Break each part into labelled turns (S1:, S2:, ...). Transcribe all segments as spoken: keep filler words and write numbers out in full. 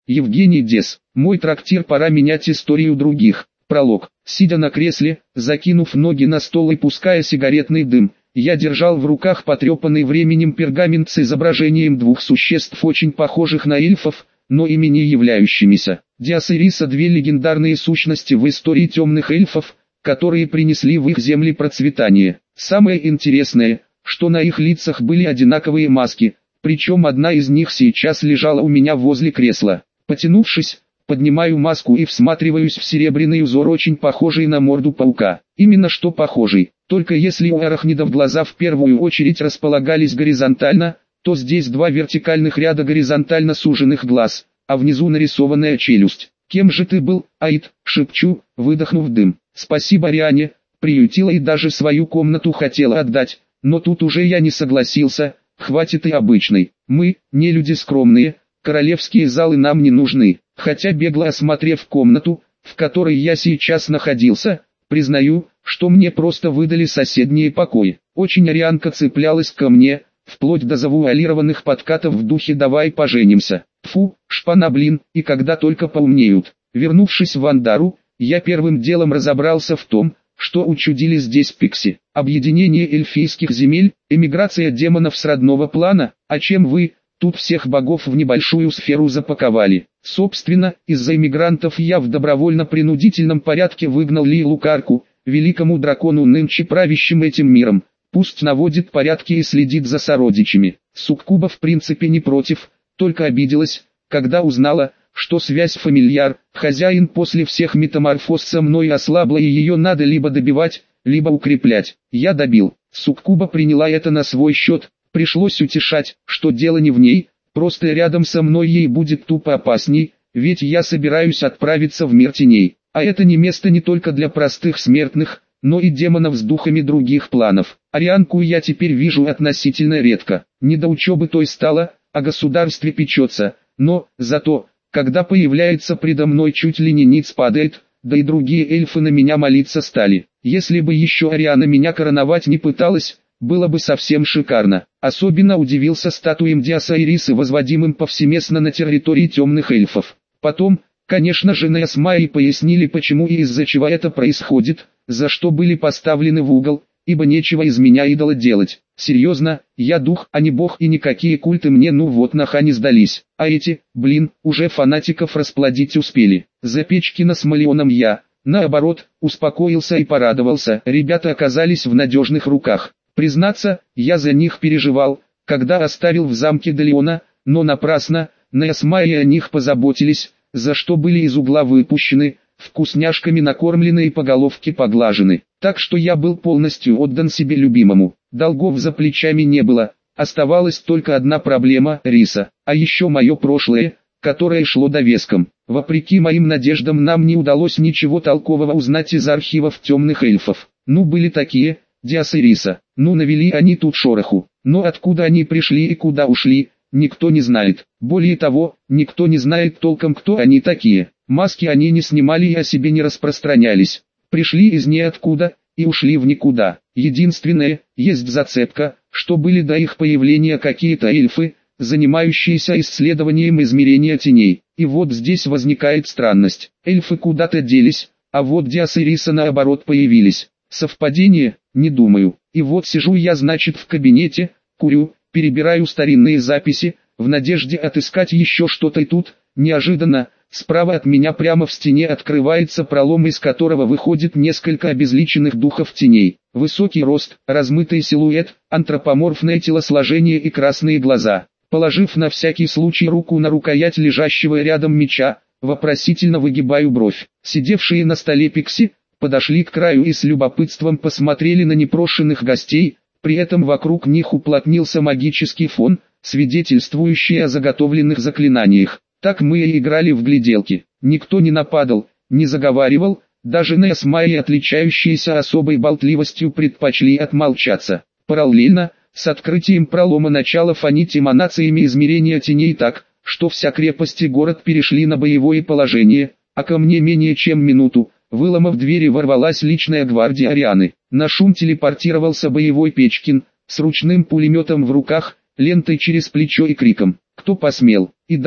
S1: Евгений Дес. Мой трактир, пора менять историю других. Пролог. Сидя на кресле, закинув ноги на стол и пуская сигаретный дым, я держал в руках потрепанный временем пергамент с изображением двух существ, очень похожих на эльфов, но ими не являющимися. Диас и Риса — две легендарные сущности в истории темных эльфов, которые принесли в их земли процветание. Самое интересное, что на их лицах были одинаковые маски, причем одна из них сейчас лежала у меня возле кресла. Потянувшись, поднимаю маску и всматриваюсь в серебряный узор, очень похожий на морду паука. Именно что похожий, только если у арахнидов глаза в первую очередь располагались горизонтально, то здесь два вертикальных ряда горизонтально суженных глаз, а внизу нарисованная челюсть. «Кем же ты был, Аид?» — шепчу, выдохнув дым. «Спасибо Риане, приютила и даже свою комнату хотела отдать, но тут уже я не согласился, хватит и обычной. Мы, не люди скромные, королевские залы нам не нужны». Хотя бегло осмотрев комнату, в которой я сейчас находился, признаю, что мне просто выдали соседние покои. Очень арианка цеплялась ко мне, вплоть до завуалированных подкатов в духе «давай поженимся». Фу, шпана блин, и когда только поумнеют. Вернувшись в Андару, я первым делом разобрался в том, что учудили здесь пикси. Объединение эльфийских земель, эмиграция демонов с родного плана, а чем вы, тут всех богов в небольшую сферу запаковали. Собственно, из-за эмигрантов я в добровольно-принудительном порядке выгнал Лилу Карку, великому дракону, нынче правящим этим миром. Пусть наводит порядки и следит за сородичами. Суккуба в принципе не против, только обиделась, когда узнала, что связь фамильяр, хозяин после всех метаморфоз со мной ослабла и ее надо либо добивать, либо укреплять. Я добил. Суккуба приняла это на свой счет, пришлось утешать, что дело не в ней, просто рядом со мной ей будет тупо опасней, ведь я собираюсь отправиться в мир теней. А это не место не только для простых смертных, но и демонов с духами других планов. Арианку я теперь вижу относительно редко. Не до учебы той стало, о государстве печется, но, зато, когда появляется предо мной, чуть ли не ниц падает, да и другие эльфы на меня молиться стали. Если бы еще Ариана меня короновать не пыталась, было бы совсем шикарно. Особенно удивился статуям Диаса и Рисы, возводимым повсеместно на территории темных эльфов. Потом, конечно же, Нея с Майей пояснили, почему и из-за чего это происходит, за что были поставлены в угол, ибо нечего из меня идола делать. Серьезно, я дух, а не бог, и никакие культы мне ну вот наха не сдались. А эти, блин, уже фанатиков расплодить успели. За Печкина с Малионом я, наоборот, успокоился и порадовался. Ребята оказались в надежных руках. Признаться, я за них переживал, когда оставил в замке Далеона, но напрасно. Нея с Майей о них позаботились, за что были из угла выпущены, вкусняшками накормлены и по головке поглажены. Так что я был полностью отдан себе любимому. Долгов за плечами не было, оставалась только одна проблема — Риса. А еще мое прошлое, которое шло довеском. Вопреки моим надеждам нам не удалось ничего толкового узнать из архивов темных эльфов. Ну были такие, Диас и Риса. Ну навели они тут шороху. Но откуда они пришли и куда ушли, никто не знает. Более того, никто не знает толком, кто они такие. Маски они не снимали и о себе не распространялись. Пришли из ниоткуда и ушли в никуда. Единственное, есть зацепка, что были до их появления какие-то эльфы, занимающиеся исследованием измерения теней. И вот здесь возникает странность. Эльфы куда-то делись, а вот Диас и Риса наоборот появились. Совпадение? Не думаю. И вот сижу я, значит, в кабинете, курю, перебираю старинные записи, в надежде отыскать еще что-то, и тут, неожиданно, справа от меня прямо в стене открывается пролом, из которого выходит несколько обезличенных духов теней. Высокий рост, размытый силуэт, антропоморфное телосложение и красные глаза. Положив на всякий случай руку на рукоять лежащего рядом меча, вопросительно выгибаю бровь. Сидевшие на столе пикси подошли к краю и с любопытством посмотрели на непрошенных гостей, при этом вокруг них уплотнился магический фон, свидетельствующий о заготовленных заклинаниях. Так мы и играли в гляделки. Никто не нападал, не заговаривал, даже Нея с Майей, отличающиеся особой болтливостью, предпочли отмолчаться. Параллельно, с открытием пролома начало фонить эманациями измерения теней так, что вся крепость и город перешли на боевое положение, а ко мне менее чем минуту, выломав двери, ворвалась личная гвардия Арианы. На шум телепортировался боевой Печкин, с ручным пулеметом в руках, лентой через плечо и криком: «Кто посмел?» И да,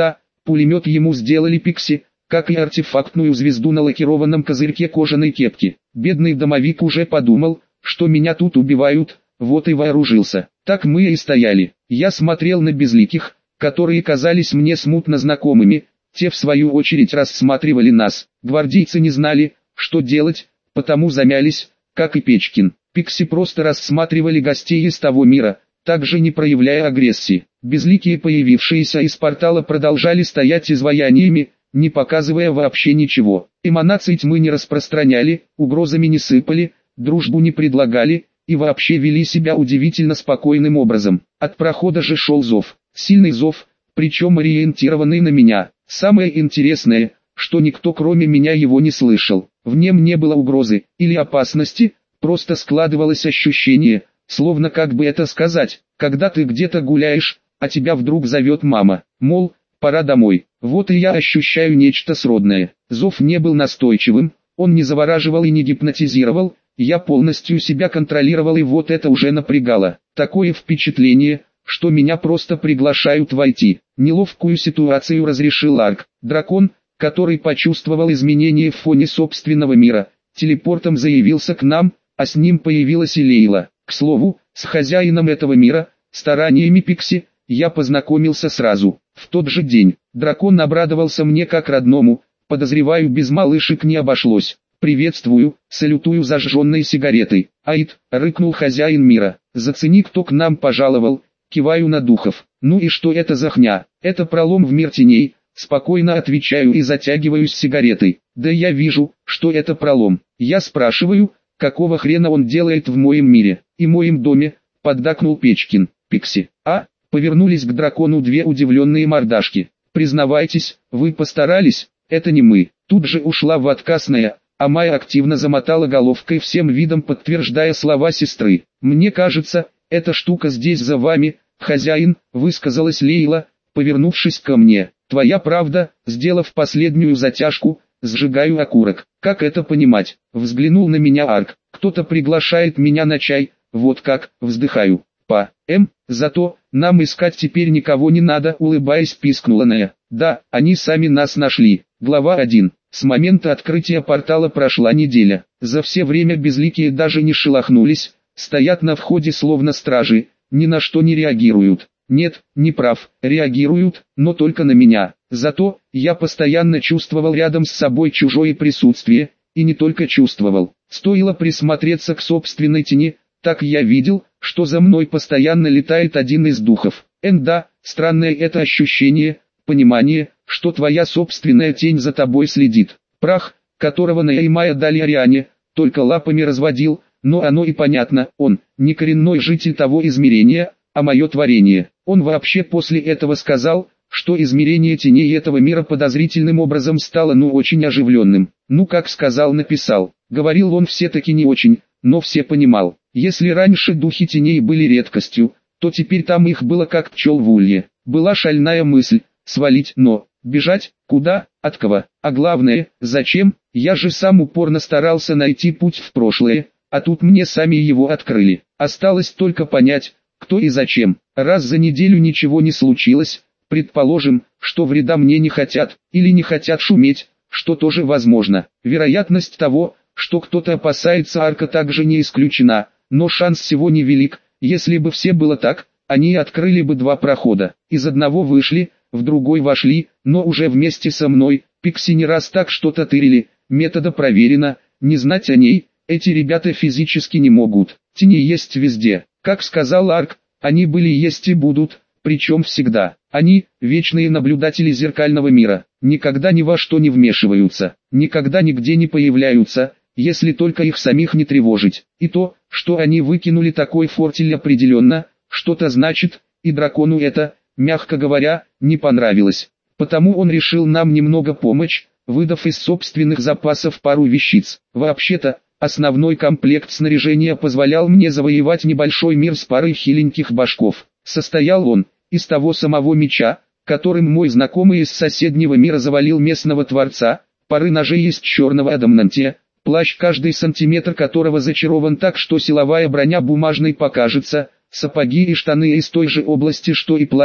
S1: Пулемет ему сделали Пикси, как и артефактную звезду на лакированном козырьке кожаной кепки. Бедный домовик уже подумал, что меня тут убивают, вот и вооружился. Так мы и стояли. Я смотрел на безликих, которые казались мне смутно знакомыми, те в свою очередь рассматривали нас. Гвардейцы не знали, что делать, потому замялись, как и Печкин. Пикси просто рассматривали гостей из того мира, также не проявляя агрессии. Безликие, появившиеся из портала, продолжали стоять изваяниями, не показывая вообще ничего. Эманаций тьмы не распространяли, угрозами не сыпали, дружбу не предлагали, и вообще вели себя удивительно спокойным образом. От прохода же шел зов, сильный зов, причем ориентированный на меня. Самое интересное, что никто кроме меня его не слышал. В нем не было угрозы или опасности, просто складывалось ощущение, словно, как бы это сказать, когда ты где-то гуляешь, а тебя вдруг зовет мама, мол, пора домой. Вот и я ощущаю нечто сродное. Зов не был настойчивым, он не завораживал и не гипнотизировал, я полностью себя контролировал, и вот это уже напрягало. Такое впечатление, что меня просто приглашают войти. Неловкую ситуацию разрешил Арк. Дракон, который почувствовал изменения в фоне собственного мира, телепортом заявился к нам, а с ним появилась и Лейла. К слову, с хозяином этого мира, стараниями Пикси, я познакомился сразу. В тот же день дракон обрадовался мне как родному, подозреваю, без малышек не обошлось. «Приветствую», салютую зажженной сигаретой. «Аид», рыкнул хозяин мира, «зацени, кто к нам пожаловал», киваю на духов. «Ну и что это за хня?» «Это пролом в мир теней», спокойно отвечаю и затягиваюсь сигаретой. «Да я вижу, что это пролом». Я спрашиваю, какого хрена он делает в моем мире и моем доме, поддакнул Печкин. Пикси, а? Повернулись к дракону две удивленные мордашки. «Признавайтесь, вы постарались?» «Это не мы». Тут же ушла в откасная, а Майя активно замотала головкой, всем видом подтверждая слова сестры. «Мне кажется, эта штука здесь за вами, хозяин», высказалась Лейла, повернувшись ко мне. «Твоя правда», сделав последнюю затяжку, сжигаю окурок. «Как это понимать?» Взглянул на меня Арк. «Кто-то приглашает меня на чай, вот как», вздыхаю. «Па, эм, зато, нам искать теперь никого не надо», улыбаясь, пискнула Ная. «Да, они сами нас нашли». Глава один. С момента открытия портала прошла неделя. За все время безликие даже не шелохнулись, стоят на входе словно стражи, ни на что не реагируют. Нет, не прав, реагируют, но только на меня. Зато, я постоянно чувствовал рядом с собой чужое присутствие, и не только чувствовал. Стоило присмотреться к собственной тени, так я видел, что за мной постоянно летает один из духов. Энда, странное это ощущение, понимание, что твоя собственная тень за тобой следит. Прах, которого Ная и Майя дали Ариане, только лапами разводил, но оно и понятно, он, не коренной житель того измерения, а мое творение. Он вообще после этого сказал, что измерение теней этого мира подозрительным образом стало ну очень оживленным. Ну как сказал, написал. Говорил он все-таки не очень, но все понимал. Если раньше духи теней были редкостью, то теперь там их было как пчел в улье. Была шальная мысль свалить, но бежать куда, от кого, а главное, зачем? Я же сам упорно старался найти путь в прошлое, а тут мне сами его открыли. Осталось только понять, кто и зачем. Раз за неделю ничего не случилось, предположим, что вреда мне не хотят, или не хотят шуметь, что тоже возможно. Вероятность того, что кто-то опасается Арка, также не исключена, но шанс всего невелик. Если бы все было так, они открыли бы два прохода. Из одного вышли, в другой вошли, но уже вместе со мной. Пикси не раз так что-то тырили, метода проверено, не знать о ней, эти ребята физически не могут. Тени есть везде. Как сказал Арк, они были, есть и будут, причем всегда. Они – вечные наблюдатели зеркального мира, никогда ни во что не вмешиваются, никогда нигде не появляются, если только их самих не тревожить. И то, что они выкинули такой фортель, определенно что-то значит, и дракону это, мягко говоря, не понравилось. Потому он решил нам немного помочь, выдав из собственных запасов пару вещиц. Вообще-то, основной комплект снаряжения позволял мне завоевать небольшой мир с парой хиленьких башков. Состоял он из того самого меча, которым мой знакомый из соседнего мира завалил местного творца, пары ножей из черного адамантия, плащ, каждый сантиметр которого зачарован так, что силовая броня бумажной покажется, сапоги и штаны из той же области, что и плащ,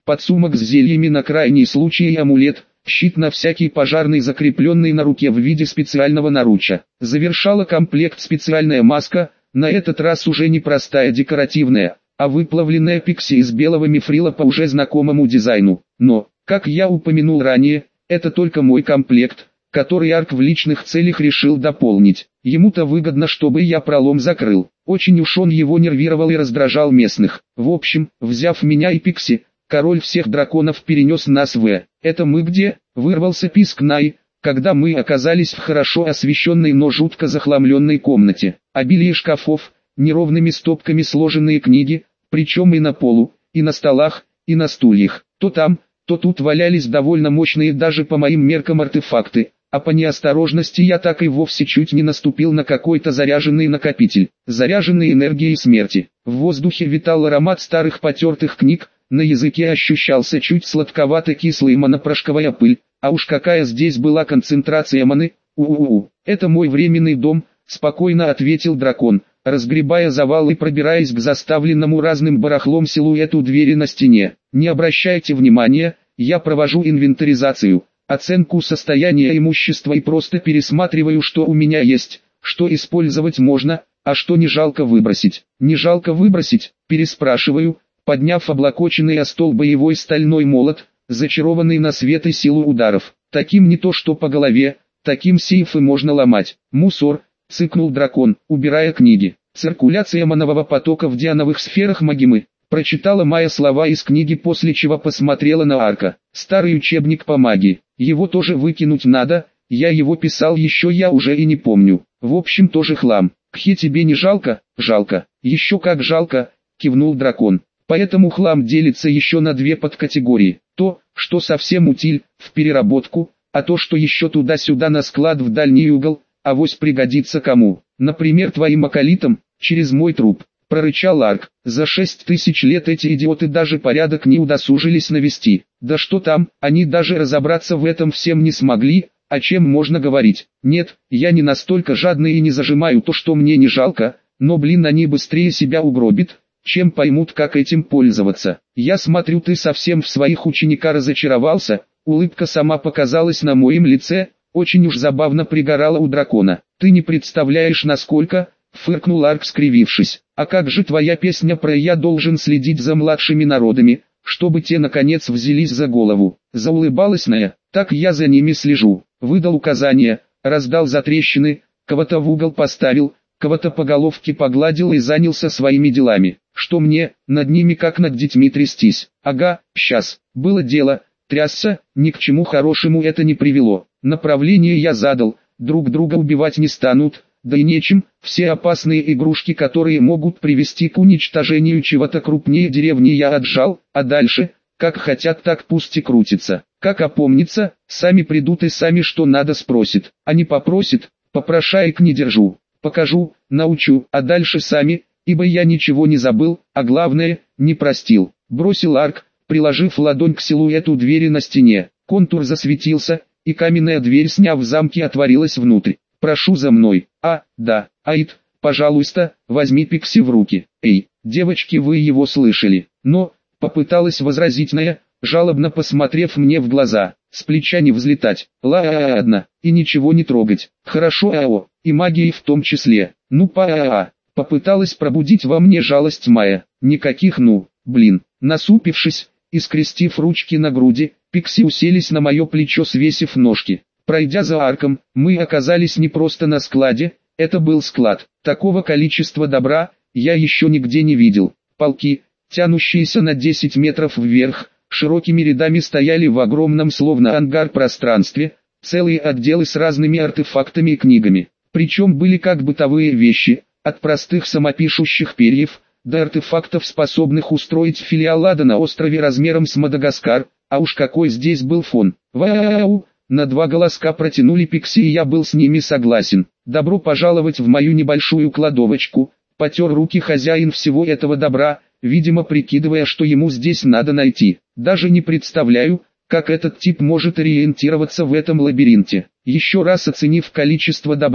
S1: подсумок с зельями на крайний случай и амулет, щит на всякий пожарный, закрепленный на руке в виде специального наруча. Завершала комплект специальная маска, на этот раз уже не простая декоративная, а выплавленная пикси из белого мифрила по уже знакомому дизайну. Но, как я упомянул ранее, это только мой комплект, который Арк в личных целях решил дополнить. Ему-то выгодно, чтобы я пролом закрыл. Очень уж он его нервировал и раздражал местных. В общем, взяв меня и пикси, король всех драконов перенес нас в «Это мы где?» — вырвался писк Най, когда мы оказались в хорошо освещенной, но жутко захламленной комнате. Обилие шкафов, неровными стопками сложенные книги, причем и на полу, и на столах, и на стульях. То там, то тут валялись довольно мощные даже по моим меркам артефакты, а по неосторожности я так и вовсе чуть не наступил на какой-то заряженный накопитель, заряженный энергией смерти. В воздухе витал аромат старых потертых книг, на языке ощущался чуть сладковато-кислый монопрошковая пыль, а уж какая здесь была концентрация маны, у-у-у. «Это мой временный дом», — спокойно ответил дракон, разгребая завал и пробираясь к заставленному разным барахлом силуэту двери на стене. «Не обращайте внимания, я провожу инвентаризацию, оценку состояния имущества и просто пересматриваю, что у меня есть, что использовать можно, а что не жалко выбросить». «Не жалко выбросить?» — переспрашиваю, подняв облокоченный о стол боевой стальной молот, зачарованный на свет и силу ударов. «Таким не то что по голове, таким сейфы можно ломать». «Мусор», — цыкнул дракон, убирая книги. «Циркуляция манового потока в диановых сферах магимы», — прочитала Майя слова из книги, после чего посмотрела на Арка. «Старый учебник по магии. Его тоже выкинуть надо, я его писал еще, я уже и не помню. В общем, тоже хлам. Кхе, тебе не жалко?» «Жалко. Еще как жалко», — кивнул дракон. «Поэтому хлам делится еще на две подкатегории. То, что совсем утиль, в переработку, а то, что еще туда-сюда на склад в дальний угол, авось пригодится кому. Например, твоим акалитам, через мой труп», — прорычал Арк. «За шесть тысяч лет эти идиоты даже порядок не удосужились навести. Да что там, они даже разобраться в этом всем не смогли, о чем можно говорить. Нет, я не настолько жадный и не зажимаю то, что мне не жалко, но блин, они быстрее себя угробят, чем поймут, как этим пользоваться. Я смотрю, ты совсем в своих ученика разочаровался». Улыбка сама показалась на моем лице, очень уж забавно пригорала у дракона. «Ты не представляешь, насколько...» — фыркнул Арк, скривившись. «А как же твоя песня про «я должен следить за младшими народами», чтобы те наконец взялись за голову?» Заулыбалась Ная. «Так я за ними слежу». Выдал указания, раздал затрещины, кого-то в угол поставил, кого-то по головке погладил и занялся своими делами. Что мне, над ними как над детьми трястись? Ага, сейчас. Было дело, трясся, ни к чему хорошему это не привело. Направление я задал, друг друга убивать не станут, да и нечем, все опасные игрушки, которые могут привести к уничтожению чего-то крупнее деревни, я отжал, а дальше, как хотят, так пусть и крутится. Как опомнится, сами придут и сами что надо спросят, а не попросят, попрошаек не держу. Покажу, научу, а дальше сами, ибо я ничего не забыл, а главное, не простил. Бросил Арк, приложив ладонь к силуэту двери на стене. Контур засветился, и каменная дверь, сняв замки, отворилась внутрь. «Прошу за мной». «А, да, Аид, пожалуйста, возьми пикси в руки». «Эй, девочки, вы его слышали?» Но, попыталась возразить Ная, жалобно посмотрев мне в глаза. «С плеча не взлетать, ладно, и ничего не трогать. Хорошо, ао, и магией в том числе. Ну па-а-а». Попыталась пробудить во мне жалость Майя. Никаких «ну», блин. Насупившись и скрестив ручки на груди, пикси уселись на мое плечо, свесив ножки. Пройдя за Арком, мы оказались не просто на складе, это был склад. Такого количества добра я еще нигде не видел. Полки, тянущиеся на десять метров вверх, широкими рядами стояли в огромном словно ангар пространстве, целые отделы с разными артефактами и книгами. Причем были как бытовые вещи, от простых самопишущих перьев, до артефактов, способных устроить филиал ада на острове размером с Мадагаскар, а уж какой здесь был фон. Вау! На два голоска протянули пикси, и я был с ними согласен. «Добро пожаловать в мою небольшую кладовочку», потер руки хозяин всего этого добра, видимо прикидывая, что ему здесь надо найти. Даже не представляю, как этот тип может ориентироваться в этом лабиринте. Еще раз оценив количество добра,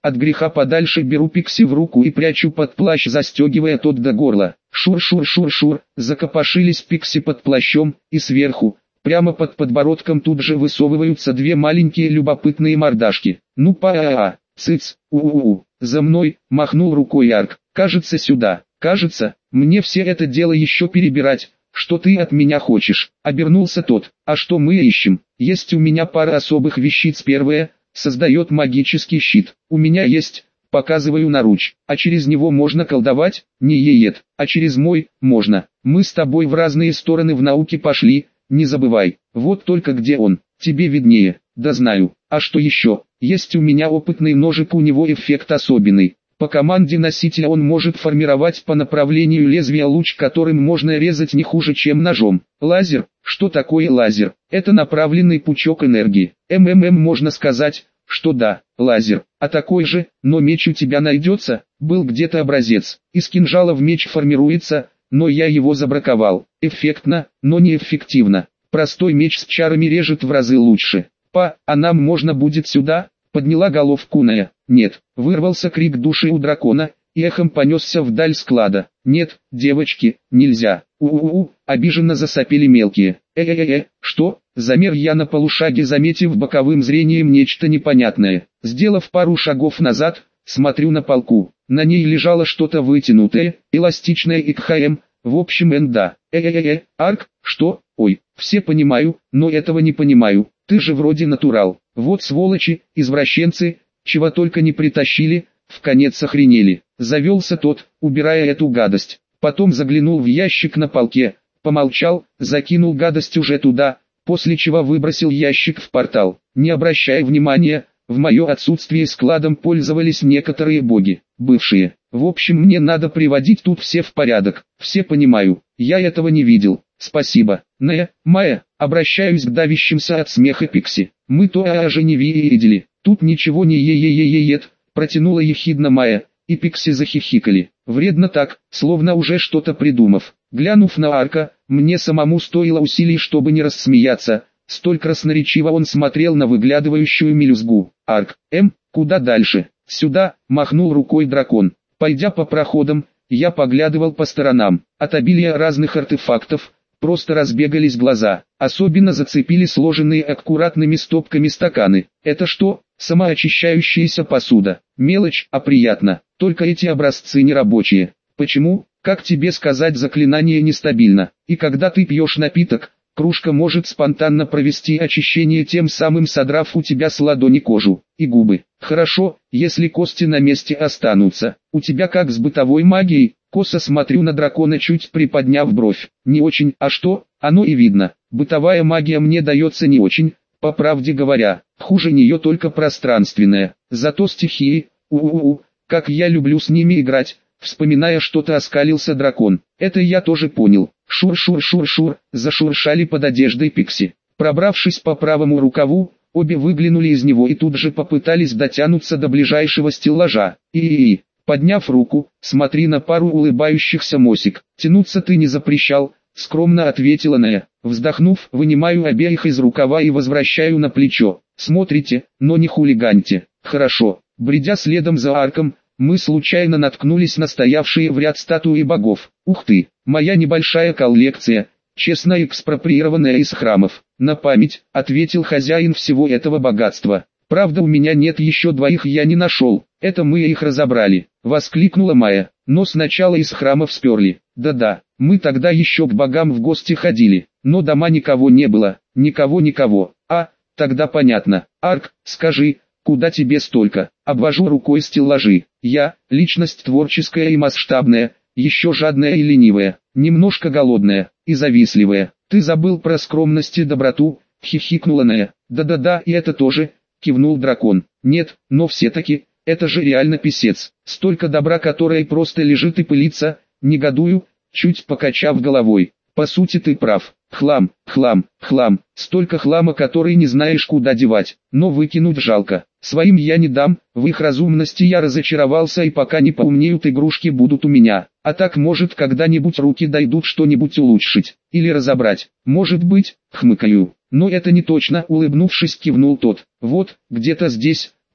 S1: От греха подальше беру Пикси в руку и прячу под плащ, застегивая тот до горла. Шур-шур-шур-шур, закопошились Пикси под плащом, и сверху, прямо под подбородком тут же высовываются две маленькие любопытные мордашки. Ну па-а-а, цыц, у-у-у, за мной, махнул рукой Арк, кажется сюда, кажется, мне все это дело еще перебирать. Что ты от меня хочешь? Обернулся тот. А что мы ищем? Есть у меня пара особых вещиц. Первое, создает магический щит. У меня есть, показываю наруч. А через него можно колдовать? Не ед. А через мой, можно. Мы с тобой в разные стороны в науке пошли, не забывай. Вот только где он? Тебе виднее. Да знаю. А что еще? Есть у меня опытный ножик, у него эффект особенный. По команде носителя он может формировать по направлению лезвия луч, которым можно резать не хуже, чем ножом. Лазер? Что такое лазер? Это направленный пучок энергии. МММ, можно сказать, что да, лазер. А такой же, но меч у тебя найдется? Был где-то образец. Из кинжала в меч формируется, но я его забраковал. Эффектно, но неэффективно. Простой меч с чарами режет в разы лучше. Па, а нам можно будет сюда? Подняла головку Ная. Нет, вырвался крик души у дракона, и эхом понесся вдаль склада. Нет, девочки, нельзя. У-у-у, обиженно засопели мелкие. Э-э-э, что? Замер я на полушаге, заметив боковым зрением нечто непонятное. Сделав пару шагов назад, смотрю на полку. На ней лежало что-то вытянутое, эластичное и кхм, в общем энда. Э-э-э, Арк, что? Ой, все понимаю, но этого не понимаю. Ты же вроде натурал. Вот сволочи, извращенцы, чего только не притащили, в конец охренели. Завелся тот, убирая эту гадость. Потом заглянул в ящик на полке, помолчал, закинул гадость уже туда, после чего выбросил ящик в портал. Не обращая внимания, в мое отсутствие складом пользовались некоторые боги, бывшие. В общем, мне надо приводить тут все в порядок. Все понимаю, я этого не видел. Спасибо. Не, Майя, обращаюсь к давящимся от смеха Пикси. Мы то аже не видели. Тут ничего не е-е-е-е-ет, протянула ехидно Майя, и Пикси захихикали. Вредно так, словно уже что-то придумав. Глянув на Арка, мне самому стоило усилий, чтобы не рассмеяться. Столь красноречиво он смотрел на выглядывающую мелюзгу. Арк, эм, куда дальше? Сюда, махнул рукой дракон. Пойдя по проходам, я поглядывал по сторонам. От обилия разных артефактов просто разбегались глаза. Особенно зацепили сложенные аккуратными стопками стаканы. Это что? Самоочищающаяся посуда. Мелочь, а приятно. Только эти образцы не рабочие. Почему? Как тебе сказать, заклинание нестабильно. И когда ты пьешь напиток, кружка может спонтанно провести очищение, тем самым содрав у тебя с ладони кожу и губы. Хорошо, если кости на месте останутся. У тебя как с бытовой магией? Косо смотрю на дракона, чуть приподняв бровь. Не очень, а что? Оно и видно. Бытовая магия мне дается не очень, по правде говоря. Хуже нее только пространственная. Зато стихии, у-у-у, как я люблю с ними играть. Вспоминая что-то, оскалился дракон. Это я тоже понял. Шур-шур-шур-шур, зашуршали под одеждой Пикси. Пробравшись по правому рукаву, обе выглянули из него и тут же попытались дотянуться до ближайшего стеллажа. И-и-и, подняв руку, смотри на пару улыбающихся мосик. Тянуться ты не запрещал, скромно ответила Ная. Вздохнув, вынимаю обеих из рукава и возвращаю на плечо. Смотрите, но не хулиганьте. Хорошо. Бредя следом за Арком, мы случайно наткнулись на стоявшие в ряд статуи богов. Ух ты, моя небольшая коллекция, честно экспроприированная из храмов. На память, ответил хозяин всего этого богатства. Правда, у меня нет еще двоих, я не нашел. Это мы их разобрали, воскликнула Майя. Но сначала из храмов сперли. Да-да, мы тогда еще к богам в гости ходили, но дома никого не было, никого-никого. А, тогда понятно. Арк, скажи, куда тебе столько? Обвожу рукой стеллажи. Я, личность творческая и масштабная, еще жадная и ленивая, немножко голодная и завистливая. Ты забыл про скромность и доброту, хихикнула Ная. Да-да-да, и это тоже, кивнул дракон. Нет, но все-таки, это же реально писец. Столько добра, которое просто лежит и пылится, негодую, чуть покачав головой. По сути ты прав. Хлам, хлам, хлам, столько хлама, который не знаешь куда девать, но выкинуть жалко. Своим я не дам, в их разумности я разочаровался, и пока не поумнеют, игрушки будут у меня. А так, может, когда-нибудь руки дойдут что-нибудь улучшить, или разобрать. Может быть, хмыкаю. Но это не точно, улыбнувшись, кивнул тот. Вот, где-то здесь,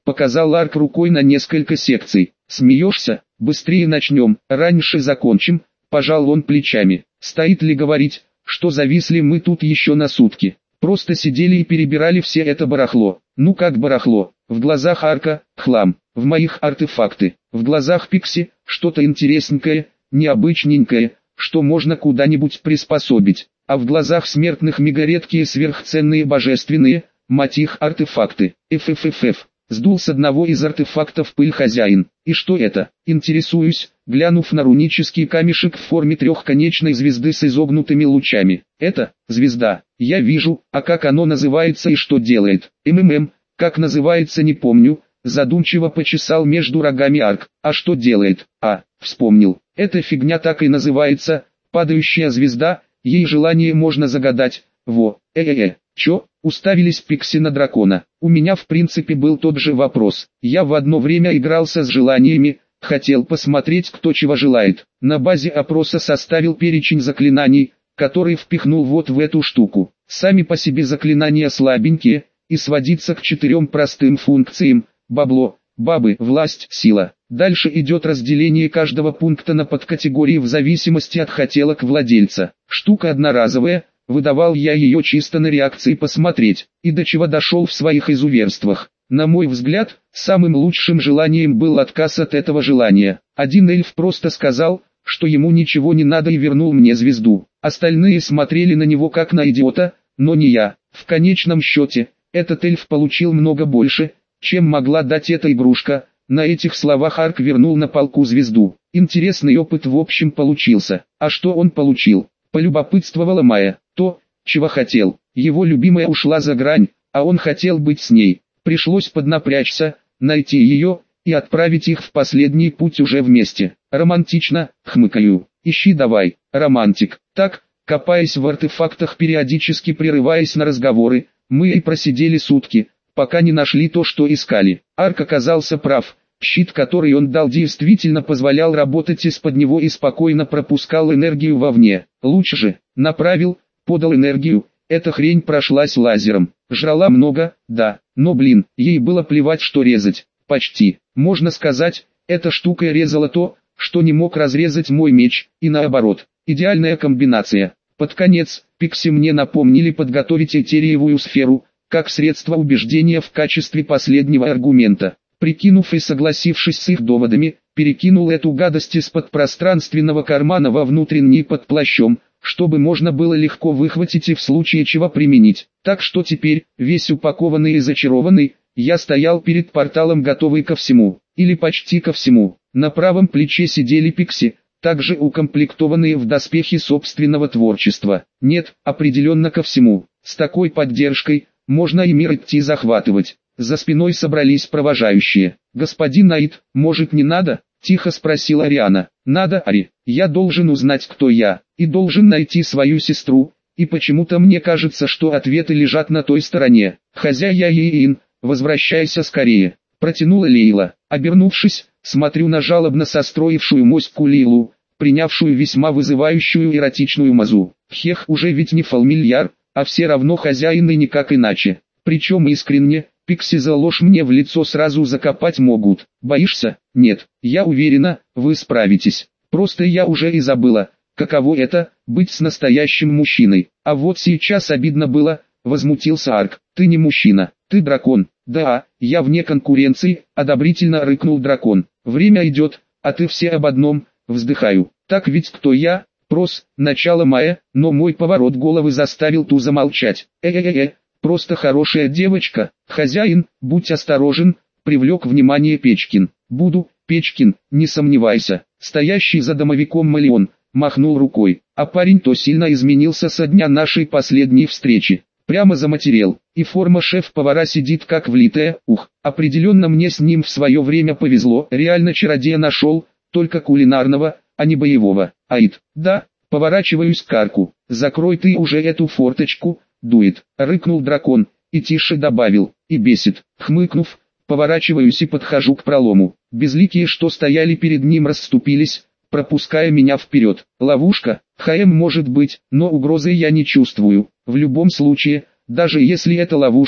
S1: показал Арк рукой на несколько секций. Смеешься? Быстрее начнем, раньше закончим, пожал он плечами. Стоит ли говорить, что зависли мы тут еще на сутки? Просто сидели и перебирали все это барахло. Ну как барахло? В глазах Арка – хлам, в моих артефакты, в глазах Пикси – что-то интересненькое, необычненькое, что можно куда-нибудь приспособить, а в глазах смертных мега редкие сверхценные божественные, мать их, артефакты. ФФФФ. Сдул с одного из артефактов пыль хозяин. И что это? Интересуюсь, глянув на рунический камешек в форме трехконечной звезды с изогнутыми лучами. Это звезда. Я вижу, а как оно называется и что делает? МММ, как называется не помню, задумчиво почесал между рогами Арк. А что делает? А, вспомнил. Эта фигня так и называется, падающая звезда, ей желание можно загадать. Во, э-э-э. Чё? Уставились Пикси на дракона. У меня в принципе был тот же вопрос. Я в одно время игрался с желаниями, хотел посмотреть, кто чего желает. На базе опроса составил перечень заклинаний, который впихнул вот в эту штуку. Сами по себе заклинания слабенькие, и сводиться к четырем простым функциям: бабло, бабы, власть, сила. Дальше идет разделение каждого пункта на подкатегории в зависимости от хотелок владельца. Штука одноразовая. Выдавал я ее чисто на реакции посмотреть, и до чего дошел в своих изуверствах. На мой взгляд, самым лучшим желанием был отказ от этого желания. Один эльф просто сказал, что ему ничего не надо, и вернул мне звезду. Остальные смотрели на него как на идиота, но не я. В конечном счете, этот эльф получил много больше, чем могла дать эта игрушка. На этих словах Арк вернул на полку звезду. Интересный опыт в общем получился. А что он получил? Полюбопытствовала Майя. То, чего хотел. Его любимая ушла за грань, а он хотел быть с ней. Пришлось поднапрячься, найти ее, и отправить их в последний путь уже вместе. Романтично, хмыкаю. Ищи давай, романтик. Так, копаясь в артефактах, периодически прерываясь на разговоры, мы и просидели сутки, пока не нашли то, что искали. Арк оказался прав. Щит, который он дал, действительно позволял работать из-под него и спокойно пропускал энергию вовне. Луч же направил, подал энергию, эта хрень прошлась лазером. Жрала много, да, но блин, ей было плевать, что резать. Почти, можно сказать, эта штука резала то, что не мог разрезать мой меч, и наоборот. Идеальная комбинация. Под конец, Пикси мне напомнили подготовить этериевую сферу, как средство убеждения в качестве последнего аргумента. Прикинув и согласившись с их доводами, перекинул эту гадость из-под пространственного кармана во внутренний под плащом, чтобы можно было легко выхватить и в случае чего применить. Так что теперь, весь упакованный и зачарованный, я стоял перед порталом, готовый ко всему, или почти ко всему. На правом плече сидели Пикси, также укомплектованные в доспехи собственного творчества. Нет, определенно ко всему. С такой поддержкой можно и мир идти захватывать. За спиной собрались провожающие. «Господин Аид, может, не надо?» – тихо спросила Ариана. «Надо, Ари. Я должен узнать, кто я, и должен найти свою сестру, и почему-то мне кажется, что ответы лежат на той стороне. Хозяя Иин, возвращайся скорее», – протянула Лейла. Обернувшись, смотрю на жалобно состроившую моську Лейлу, принявшую весьма вызывающую эротичную мазу. Хех, уже ведь не фамильяр, а все равно хозяин и никак иначе. Причем искренне. Пикси за ложь мне в лицо сразу закопать могут. Боишься? Нет, я уверена, вы справитесь. Просто я уже и забыла, каково это, быть с настоящим мужчиной. А вот сейчас обидно было, возмутился Арк. Ты не мужчина, ты дракон. Да, я вне конкуренции, одобрительно рыкнул дракон. Время идет, а ты все об одном, вздыхаю. Так ведь кто я? Прос, начало мая, но мой поворот головы заставил ту замолчать. Э-э-э. Просто хорошая девочка. Хозяин, будь осторожен, привлек внимание Печкин. Буду, Печкин, не сомневайся. Стоящий за домовиком Малион махнул рукой. А парень то сильно изменился со дня нашей последней встречи. Прямо заматерел. И форма шеф-повара сидит как влитая. Ух, определенно мне с ним в свое время повезло. Реально чародея нашел, только кулинарного, а не боевого. Аид, да, поворачиваюсь к Арку. Закрой ты уже эту форточку. Дует, рыкнул дракон, и тише добавил, и бесит. Хмыкнув, поворачиваюсь и подхожу к пролому. Безликие, что стояли перед ним, расступились, пропуская меня вперед. Ловушка, ХМ может быть, но угрозы я не чувствую. В любом случае, даже если это ловушка,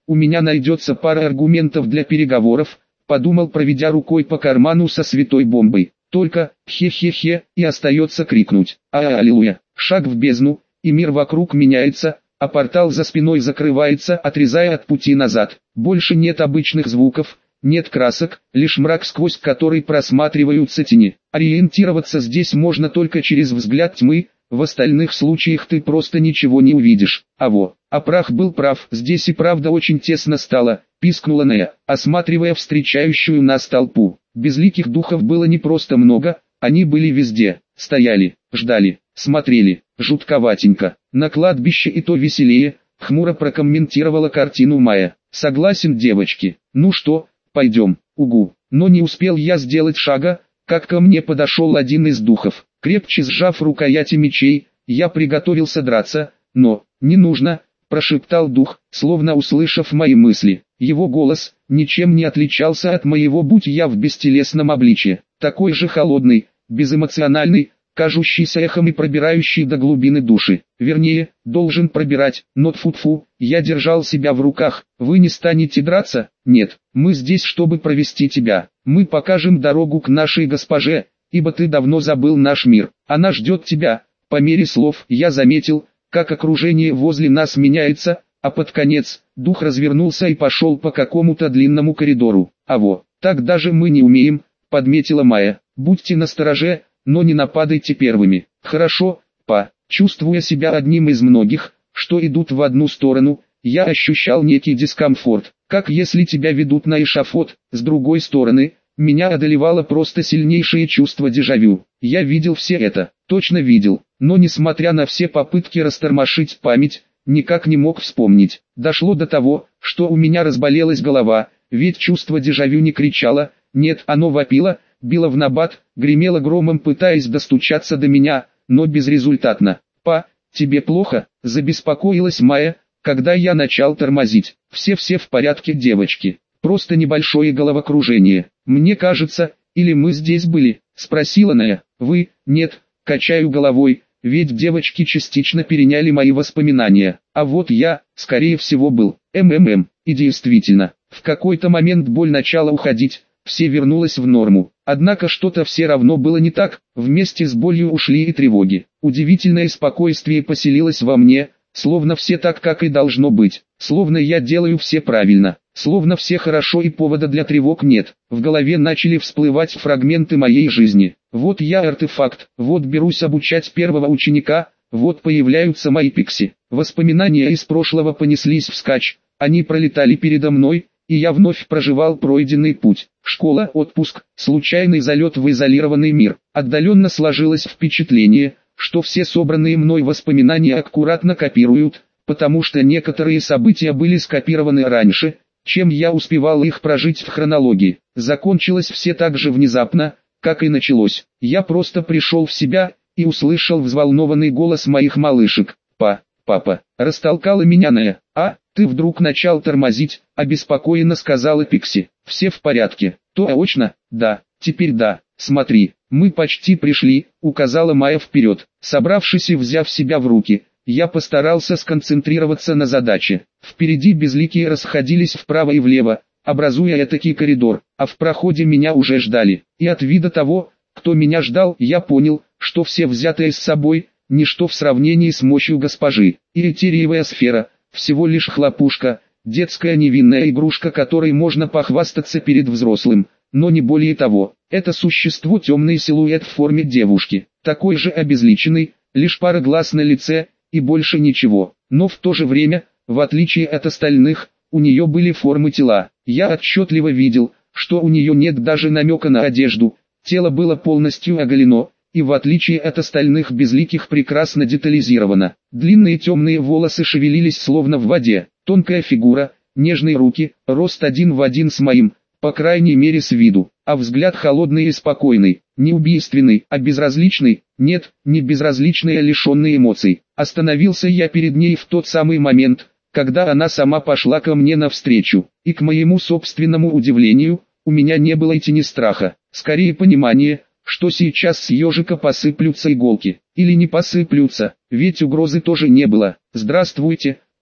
S1: у меня найдется пара аргументов для переговоров, подумал, проведя рукой по карману со святой бомбой. Только, хе-хе-хе, и остается крикнуть: «А-аллилуйя!» Шаг в бездну, и мир вокруг меняется, а портал за спиной закрывается, отрезая от пути назад. Больше нет обычных звуков, нет красок, лишь мрак, сквозь который просматриваются тени. Ориентироваться здесь можно только через взгляд тьмы, в остальных случаях ты просто ничего не увидишь. А во, а прах был прав, здесь и правда очень тесно стало, пискнула Нея, осматривая встречающую нас толпу. Безликих духов было не просто много, они были везде, стояли, ждали, смотрели, жутковатенько. На кладбище и то веселее, хмуро прокомментировала картину Майя. Согласен, девочки, ну что, пойдем, угу. Но не успел я сделать шага, как ко мне подошел один из духов. Крепче сжав рукояти мечей, я приготовился драться, но, не нужно, прошептал дух, словно услышав мои мысли. Его голос ничем не отличался от моего, будь я в бестелесном обличье, такой же холодный, безэмоциональный, кажущийся эхом и пробирающий до глубины души. Вернее, должен пробирать, но тфу-тфу, я держал себя в руках. Вы не станете драться? Нет, мы здесь, чтобы провести тебя. Мы покажем дорогу к нашей госпоже, ибо ты давно забыл наш мир. Она ждет тебя. По мере слов я заметил, как окружение возле нас меняется, а под конец дух развернулся и пошел по какому-то длинному коридору. А во, так даже мы не умеем, подметила Майя. Будьте настороже, но не нападайте первыми. Хорошо, па. Чувствуя себя одним из многих, что идут в одну сторону, я ощущал некий дискомфорт, как если тебя ведут на эшафот. С другой стороны, меня одолевало просто сильнейшее чувство дежавю. Я видел все это, точно видел, но несмотря на все попытки растормошить память, никак не мог вспомнить. Дошло до того, что у меня разболелась голова, ведь чувство дежавю не кричало, нет, оно вопило, било в набат, гремело громом, пытаясь достучаться до меня, но безрезультатно. «Па, тебе плохо?» – забеспокоилась Майя, когда я начал тормозить. «Все-все в порядке, девочки, просто небольшое головокружение. Мне кажется, или мы здесь были?» – спросила Нея. «Вы?» «Нет», – качаю головой, ведь девочки частично переняли мои воспоминания. А вот я, скорее всего, был. МММ, и действительно, в какой-то момент боль начала уходить, все вернулось в норму. Однако что-то все равно было не так, вместе с болью ушли и тревоги. Удивительное спокойствие поселилось во мне, словно все так, как и должно быть, словно я делаю все правильно, словно все хорошо и повода для тревог нет. В голове начали всплывать фрагменты моей жизни. Вот я артефакт, вот берусь обучать первого ученика, вот появляются мои пикси. Воспоминания из прошлого понеслись вскачь, они пролетали передо мной, и я вновь проживал пройденный путь. Школа, отпуск, случайный залет в изолированный мир. Отдаленно сложилось впечатление, что все собранные мной воспоминания аккуратно копируют, потому что некоторые события были скопированы раньше, чем я успевал их прожить в хронологии. Закончилось все так же внезапно, как и началось. Я просто пришел в себя и услышал взволнованный голос моих малышек. «Па, папа», растолкала меня Нея. «А, ты вдруг начал тормозить», обеспокоенно сказала Пикси. «Все в порядке?» «Точно, да, теперь да, смотри, мы почти пришли», указала Майя вперед. Собравшись и взяв себя в руки, я постарался сконцентрироваться на задаче. Впереди безликие расходились вправо и влево, образуя этакий коридор, а в проходе меня уже ждали. И от вида того, кто меня ждал, я понял, что все взятое с собой – ничто в сравнении с мощью госпожи. И этериевая сфера – всего лишь хлопушка, детская невинная игрушка, которой можно похвастаться перед взрослым, но не более того. Это существо темный силуэт в форме девушки, такой же обезличенный, лишь пара глаз на лице, и больше ничего. Но в то же время, в отличие от остальных, у нее были формы тела. Я отчетливо видел, что у нее нет даже намека на одежду, тело было полностью оголено, и в отличие от остальных безликих прекрасно детализировано. Длинные темные волосы шевелились словно в воде, тонкая фигура, нежные руки, рост один в один с моим, по крайней мере с виду, а взгляд холодный и спокойный, не убийственный, а безразличный, нет, не безразличный, а лишенный эмоций. Остановился я перед ней в тот самый момент, когда она сама пошла ко мне навстречу, и к моему собственному удивлению, у меня не было и тени страха, скорее понимание, что сейчас с ежика посыплются иголки, или не посыплются, ведь угрозы тоже не было. «Здравствуйте»,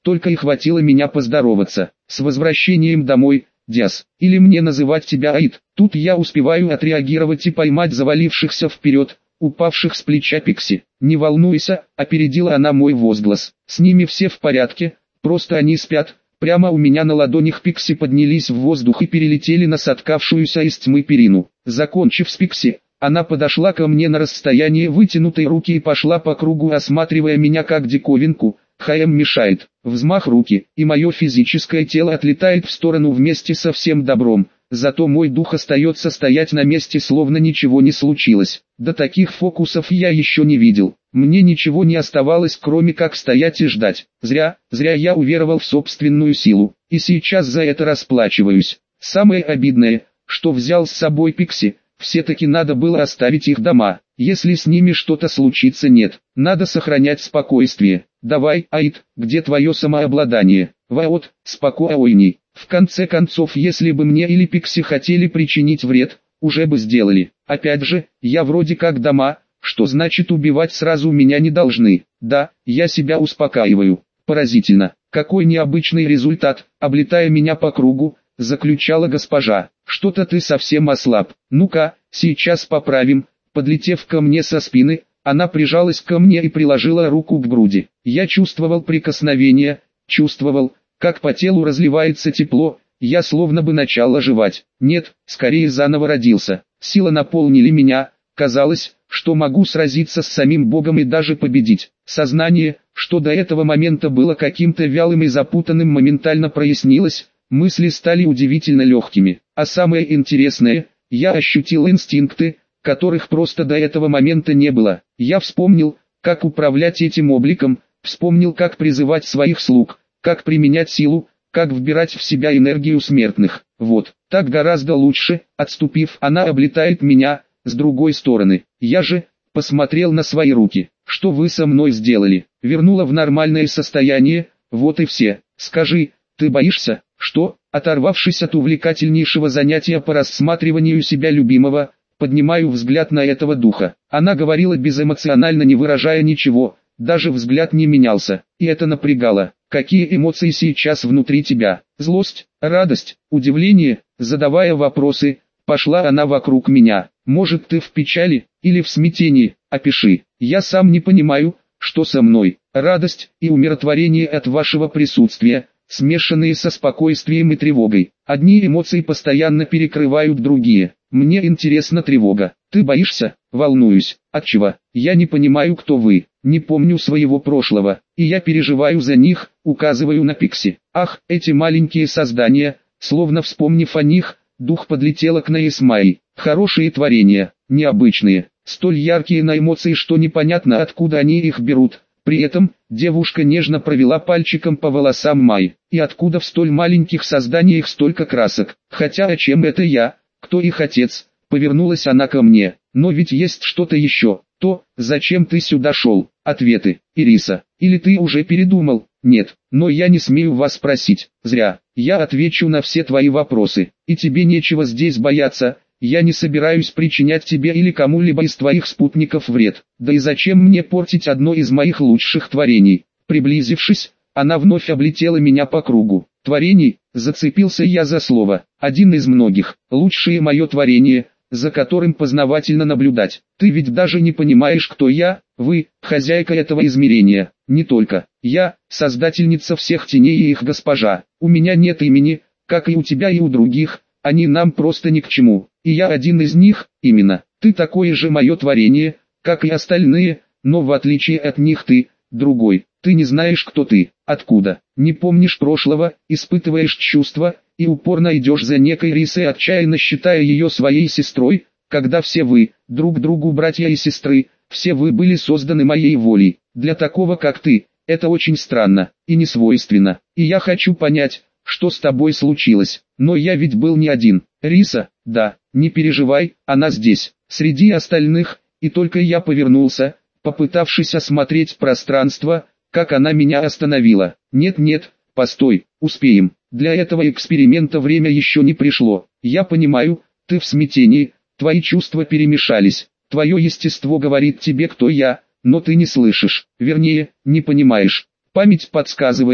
S1: только и хватило меня поздороваться. С возвращением домой, Диас, или мне называть тебя Аид. Тут я успеваю отреагировать и поймать завалившихся вперед, упавших с плеча Пикси. Не волнуйся, опередила она мой возглас. С ними все в порядке, просто они спят. Прямо у меня на ладонях Пикси поднялись в воздух и перелетели на соткавшуюся из тьмы перину. Закончив с Пикси, она подошла ко мне на расстояние вытянутой руки и пошла по кругу, осматривая меня как диковинку. Хаем мешает. Взмах руки, и мое физическое тело отлетает в сторону вместе со всем добром. Зато мой дух остается стоять на месте, словно ничего не случилось. До таких фокусов я еще не видел. Мне ничего не оставалось, кроме как стоять и ждать. Зря, зря я уверовал в собственную силу. И сейчас за это расплачиваюсь. Самое обидное, что взял с собой Пикси. Все-таки надо было оставить их дома. Если с ними что-то случится, нет. Надо сохранять спокойствие. Давай, Аид, где твое самообладание? Вот, спокойней. В конце концов, если бы мне или Пикси хотели причинить вред, уже бы сделали. Опять же, я вроде как дома, что значит убивать сразу меня не должны. Да, я себя успокаиваю. Поразительно, какой необычный результат, облетая меня по кругу, заключала госпожа. Что-то ты совсем ослаб. Ну-ка, сейчас поправим. Подлетев ко мне со спины, она прижалась ко мне и приложила руку к груди. Я чувствовал прикосновение, чувствовал, как по телу разливается тепло, я словно бы начал оживать. Нет, скорее заново родился. Силы наполнили меня, казалось, что могу сразиться с самим Богом и даже победить. Сознание, что до этого момента было каким-то вялым и запутанным, моментально прояснилось, мысли стали удивительно легкими. А самое интересное, я ощутил инстинкты, которых просто до этого момента не было. Я вспомнил, как управлять этим обликом, вспомнил, как призывать своих слуг, как применять силу, как вбирать в себя энергию смертных. Вот, так гораздо лучше. Отступив, она облетает меня, с другой стороны. Я же посмотрел на свои руки. Что вы со мной сделали? Вернула в нормальное состояние, вот и все. Скажи, ты боишься? Что? Оторвавшись от увлекательнейшего занятия по рассматриванию себя любимого, поднимаю взгляд на этого духа. Она говорила безэмоционально, не выражая ничего, даже взгляд не менялся, и это напрягало. Какие эмоции сейчас внутри тебя? Злость, радость, удивление? Задавая вопросы, пошла она вокруг меня. Может, ты в печали или в смятении? Опиши. Я сам не понимаю, что со мной. Радость и умиротворение от вашего присутствия, смешанные со спокойствием и тревогой. Одни эмоции постоянно перекрывают другие. Мне интересна тревога. Ты боишься? Волнуюсь. От чего? Я не понимаю, кто вы. Не помню своего прошлого. И я переживаю за них, указываю на Пикси. Ах, эти маленькие создания. Словно вспомнив о них, дух подлетела к Наисмай. Хорошие творения, необычные, столь яркие на эмоции, что непонятно, откуда они их берут. При этом, девушка нежно провела пальчиком по волосам Май. И откуда в столь маленьких созданиях столько красок? Хотя о чем это я? Кто их отец? Повернулась она ко мне. Но ведь есть что-то еще. То, зачем ты сюда шел? Ответы. Ириса. Или ты уже передумал? Нет, но я не смею вас спросить. Зря. Я отвечу на все твои вопросы. И тебе нечего здесь бояться. Я не собираюсь причинять тебе или кому-либо из твоих спутников вред. Да и зачем мне портить одно из моих лучших творений? Приблизившись, она вновь облетела меня по кругу. Творений, зацепился я за слово. Один из многих. Лучшее мое творение, за которым познавательно наблюдать. Ты ведь даже не понимаешь, кто я. Вы, хозяйка этого измерения. Не только. Я, создательница всех теней и их госпожа. У меня нет имени, как и у тебя и у других. Они нам просто ни к чему. И я один из них, именно. Ты такое же мое творение, как и остальные, но в отличие от них ты, другой. Ты не знаешь, кто ты, откуда, не помнишь прошлого, испытываешь чувства, и упорно идешь за некой Рисой, отчаянно считая ее своей сестрой, когда все вы, друг другу братья и сестры, все вы были созданы моей волей. Для такого как ты, это очень странно, и не свойственно. И я хочу понять, что с тобой случилось. Но я ведь был не один. Риса, да, не переживай, она здесь, среди остальных, и только я повернулся, попытавшись осмотреть пространство, как она меня остановила. Нет-нет, постой, успеем. Для этого эксперимента время еще не пришло. Я понимаю, ты в смятении, твои чувства перемешались. Твое естество говорит тебе, кто я, но ты не слышишь, вернее, не понимаешь. Память подсказывает,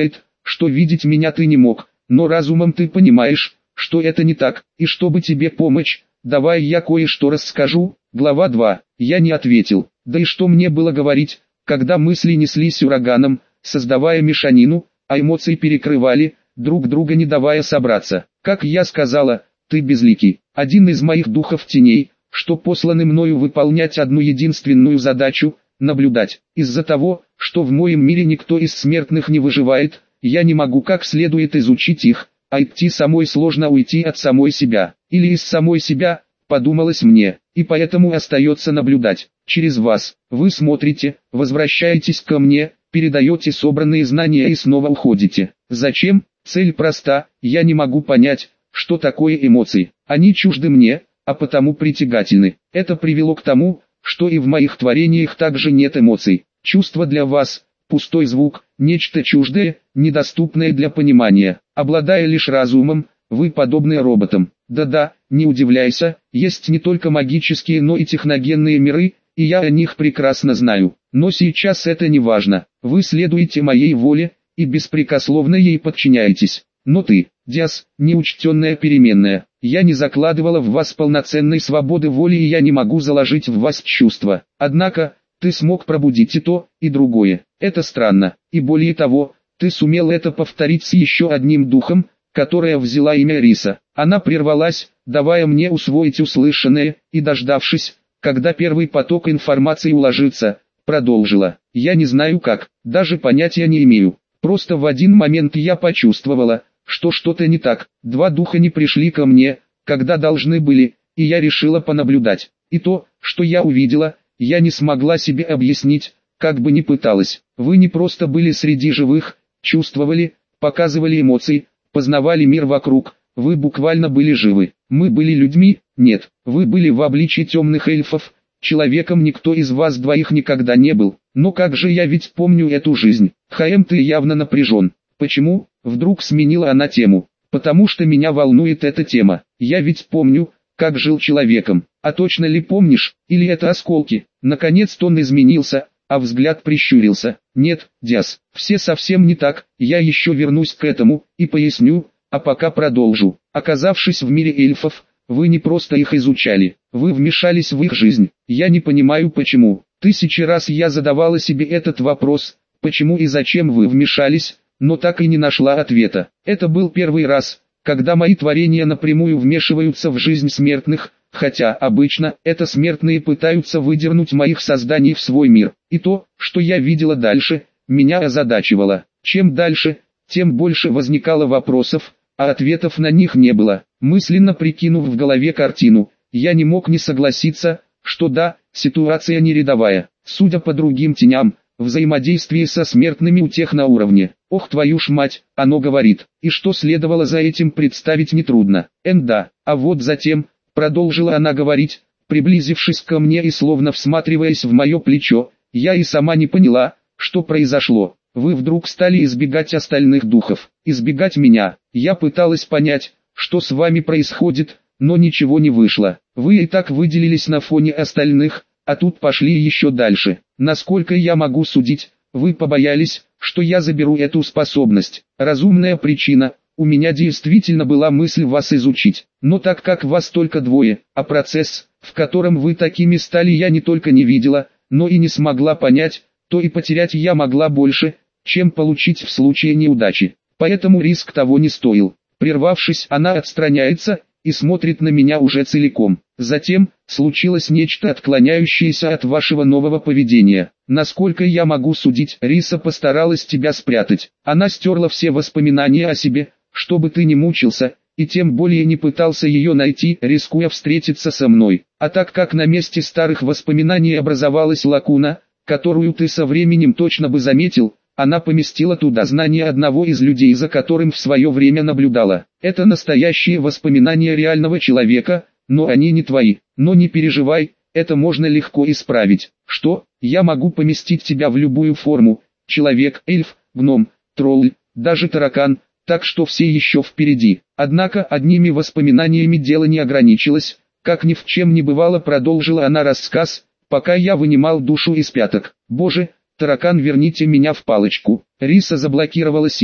S1: что видеть меня ты не мог, но разумом ты понимаешь, что это не так, и чтобы тебе помочь, давай я кое-что расскажу. Глава два. Я не ответил, да и что мне было говорить, когда мысли неслись ураганом, создавая мешанину, а эмоции перекрывали, друг друга не давая собраться. Как я сказала, ты безликий, один из моих духов теней, что посланы мною выполнять одну единственную задачу – наблюдать. Из-за того, что в моем мире никто из смертных не выживает, я не могу как следует изучить их, а идти самой сложно уйти от самой себя, или из самой себя, подумалось мне, и поэтому остается наблюдать. Через вас, вы смотрите, возвращаетесь ко мне, передаете собранные знания и снова уходите. Зачем? Цель проста, я не могу понять, что такое эмоции. Они чужды мне, а потому притягательны. Это привело к тому, что и в моих творениях также нет эмоций. Чувство для вас – пустой звук, нечто чуждое, недоступное для понимания. Обладая лишь разумом, вы подобны роботам. Да-да, не удивляйся, есть не только магические, но и техногенные миры, и я о них прекрасно знаю. Но сейчас это не важно. Вы следуете моей воле, и беспрекословно ей подчиняетесь. Но ты, Диас, неучтенная переменная, я не закладывала в вас полноценной свободы воли, и я не могу заложить в вас чувства. Однако, ты смог пробудить и то, и другое. Это странно, и более того, ты сумел это повторить с еще одним духом, которая взяла имя Риса. Она прервалась, давая мне усвоить услышанное, и дождавшись, когда первый поток информации уложится, продолжила. Я не знаю как, даже понятия не имею. Просто в один момент я почувствовала, что что-то не так. Два духа не пришли ко мне, когда должны были, и я решила понаблюдать. И то, что я увидела, я не смогла себе объяснить, как бы ни пыталась. Вы не просто были среди живых, чувствовали, показывали эмоции, познавали мир вокруг, вы буквально были живы. Мы были людьми, нет, вы были в обличии темных эльфов, человеком никто из вас двоих никогда не был. Но как же я ведь помню эту жизнь. Хаэм, ты явно напряжен. Почему? Вдруг сменила она тему. Потому что меня волнует эта тема. Я ведь помню, как жил человеком. А точно ли помнишь, или это осколки? Наконец он изменился, а взгляд прищурился. Нет, Диас, все совсем не так, я еще вернусь к этому, и поясню, а пока продолжу. Оказавшись в мире эльфов, вы не просто их изучали, вы вмешались в их жизнь. Я не понимаю почему. Тысячи раз я задавала себе этот вопрос, почему и зачем вы вмешались, но так и не нашла ответа. Это был первый раз, когда мои творения напрямую вмешиваются в жизнь смертных, хотя обычно это смертные пытаются выдернуть моих созданий в свой мир. И то, что я видела дальше, меня озадачивало. Чем дальше, тем больше возникало вопросов, а ответов на них не было. Мысленно прикинув в голове картину, я не мог не согласиться, что да, ситуация не рядовая. Судя по другим теням, взаимодействие со смертными у тех на уровне. Ох твою ж мать, оно говорит. И что следовало за этим представить нетрудно. Энда, а вот затем, продолжила она говорить, приблизившись ко мне и словно всматриваясь в мое плечо, я и сама не поняла, что произошло. Вы вдруг стали избегать остальных духов, избегать меня. Я пыталась понять, что с вами происходит, но ничего не вышло. Вы и так выделились на фоне остальных, а тут пошли еще дальше. Насколько я могу судить, вы побоялись, что я заберу эту способность. Разумная причина, у меня действительно была мысль вас изучить. Но так как вас только двое, а процесс, в котором вы такими стали, я не только не видела, но и не смогла понять, то и потерять я могла больше, чем получить в случае неудачи. Поэтому риск того не стоил. Прервавшись, она отстраняется и смотрит на меня уже целиком. Затем, случилось нечто отклоняющееся от вашего нового поведения. Насколько я могу судить, Риса постаралась тебя спрятать. Она стерла все воспоминания о себе, чтобы ты не мучился, и тем более не пытался ее найти, рискуя встретиться со мной. А так как на месте старых воспоминаний образовалась лакуна, которую ты со временем точно бы заметил, она поместила туда знания одного из людей, за которым в свое время наблюдала. Это настоящие воспоминания реального человека, но они не твои. Но не переживай, это можно легко исправить. Что? Я могу поместить тебя в любую форму. Человек, эльф, гном, тролль, даже таракан, так что все еще впереди. Однако одними воспоминаниями дело не ограничилось. Как ни в чем не бывало, продолжила она рассказ, пока я вынимал душу из пяток. Боже, таракан, верните меня в палочку. Риса заблокировала силу,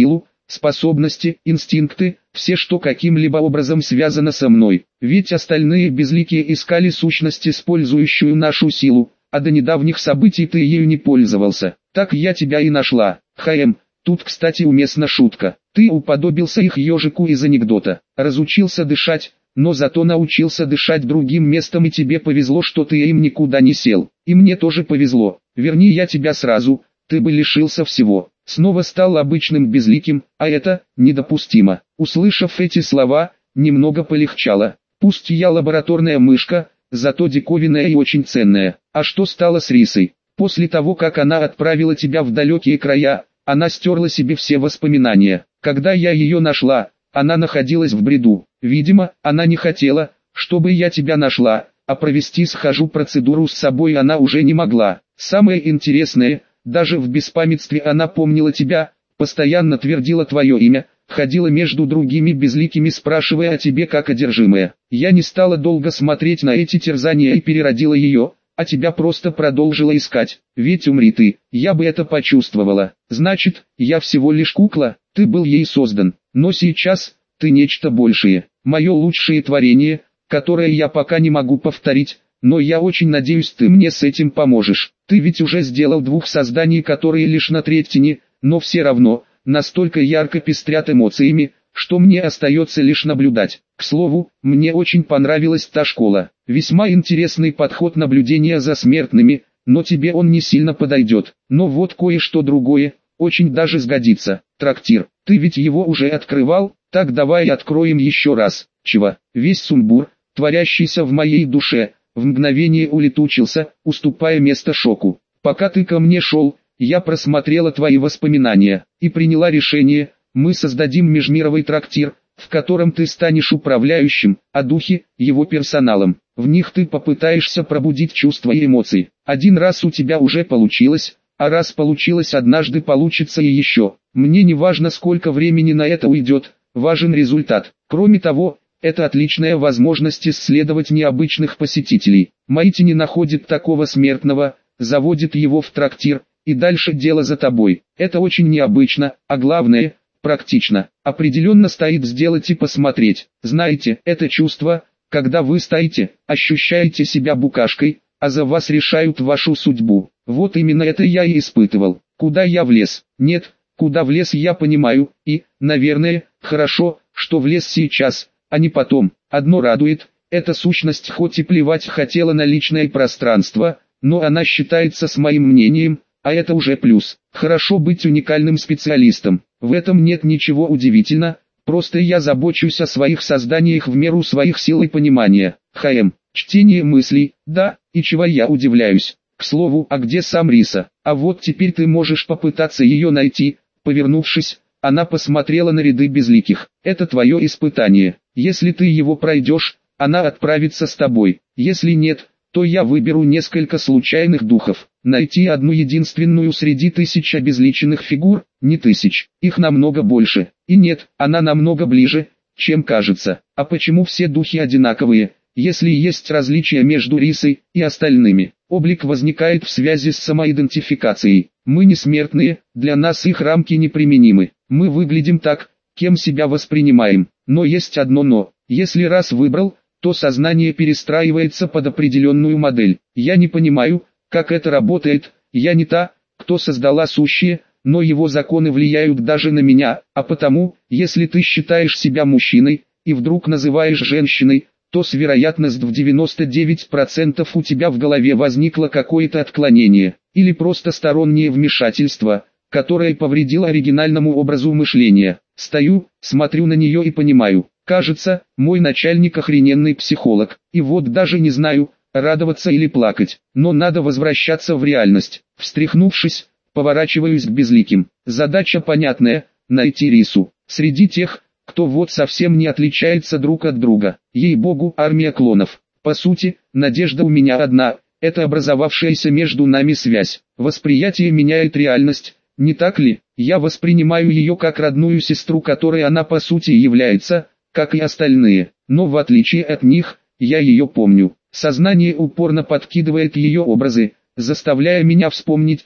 S1: способности, инстинкты, все, что каким-либо образом связано со мной. Ведь остальные безликие искали сущность, использующую нашу силу, а до недавних событий ты ею не пользовался. Так я тебя и нашла. ХМ, тут, кстати, уместна шутка. Ты уподобился их ежику из анекдота. Разучился дышать, но зато научился дышать другим местом, и тебе повезло, что ты им никуда не сел. И мне тоже повезло. Верни я тебя сразу, ты бы лишился всего. Снова стал обычным безликим, а это недопустимо. Услышав эти слова, немного полегчало. Пусть я лабораторная мышка, зато диковинная и очень ценная. А что стало с Рисой? После того, как она отправила тебя в далекие края, она стерла себе все воспоминания. Когда я ее нашла, она находилась в бреду. Видимо, она не хотела, чтобы я тебя нашла, а провести схожу процедуру с собой она уже не могла. Самое интересное, даже в беспамятстве она помнила тебя, постоянно твердила твое имя, ходила между другими безликими, спрашивая о тебе как одержимая. Я не стала долго смотреть на эти терзания и переродила ее, а тебя просто продолжила искать. Ведь умри ты, я бы это почувствовала. Значит, я всего лишь кукла, ты был ей создан. Но сейчас, ты нечто большее, мое лучшее творение, которое я пока не могу повторить, но я очень надеюсь, ты мне с этим поможешь. Ты ведь уже сделал двух созданий, которые лишь на третьине, но все равно, настолько ярко пестрят эмоциями, что мне остается лишь наблюдать. К слову, мне очень понравилась та школа. Весьма интересный подход наблюдения за смертными, но тебе он не сильно подойдет. Но вот кое-что другое, очень даже сгодится. Трактир, ты ведь его уже открывал, так давай откроем еще раз. Чего? Весь сумбур, творящийся в моей душе, в мгновение улетучился, уступая место шоку. Пока ты ко мне шел, я просмотрела твои воспоминания и приняла решение, мы создадим межмировый трактир, в котором ты станешь управляющим, а духи – его персоналом. В них ты попытаешься пробудить чувства и эмоции. Один раз у тебя уже получилось, а раз получилось однажды, получится и еще. Мне не важно, сколько времени на это уйдет, важен результат. Кроме того, это отличная возможность исследовать необычных посетителей. Маити не находит такого смертного, заводит его в трактир, и дальше дело за тобой. Это очень необычно, а главное, практично. Определенно стоит сделать и посмотреть. Знаете, это чувство, когда вы стоите, ощущаете себя букашкой, а за вас решают вашу судьбу. Вот именно это я и испытывал. Куда я влез? Нет, куда влез я понимаю, и, наверное, хорошо, что влез сейчас, а не потом. Одно радует, эта сущность хоть и плевать хотела на личное пространство, но она считается с моим мнением, а это уже плюс. Хорошо быть уникальным специалистом. В этом нет ничего удивительного, просто я забочусь о своих созданиях в меру своих сил и понимания. ХМ. Чтение мыслей, да, и чего я удивляюсь. К слову, а где сам Риса? А вот теперь ты можешь попытаться ее найти. Повернувшись, она посмотрела на ряды безликих. Это твое испытание. Если ты его пройдешь, она отправится с тобой. Если нет, то я выберу несколько случайных духов. Найти одну единственную среди тысяч обезличенных фигур, не тысяч, их намного больше. И нет, она намного ближе, чем кажется. А почему все духи одинаковые, если есть различия между Рисой и остальными? Облик возникает в связи с самоидентификацией. Мы не смертные, для нас их рамки неприменимы. Мы выглядим так, кем себя воспринимаем. Но есть одно но. Если раз выбрал, то сознание перестраивается под определенную модель. Я не понимаю, как это работает, я не та, кто создала сущее, но его законы влияют даже на меня, а потому, если ты считаешь себя мужчиной, и вдруг называешь женщиной, то с вероятностью в девяносто девять процентов у тебя в голове возникло какое-то отклонение, или просто стороннее вмешательство, которое повредило оригинальному образу мышления. Стою, смотрю на нее и понимаю, кажется, мой начальник охрененный психолог, и вот даже не знаю, радоваться или плакать, но надо возвращаться в реальность. Встряхнувшись, поворачиваюсь к безликим. Задача понятная – найти Рису. Среди тех, кто вот совсем не отличается друг от друга. Ей-богу, армия клонов. По сути, надежда у меня одна – это образовавшаяся между нами связь. Восприятие меняет реальность, не так ли? Я воспринимаю ее как родную сестру, которой она по сути является, как и остальные. Но в отличие от них, я ее помню. Сознание упорно подкидывает ее образы, заставляя меня вспомнить то,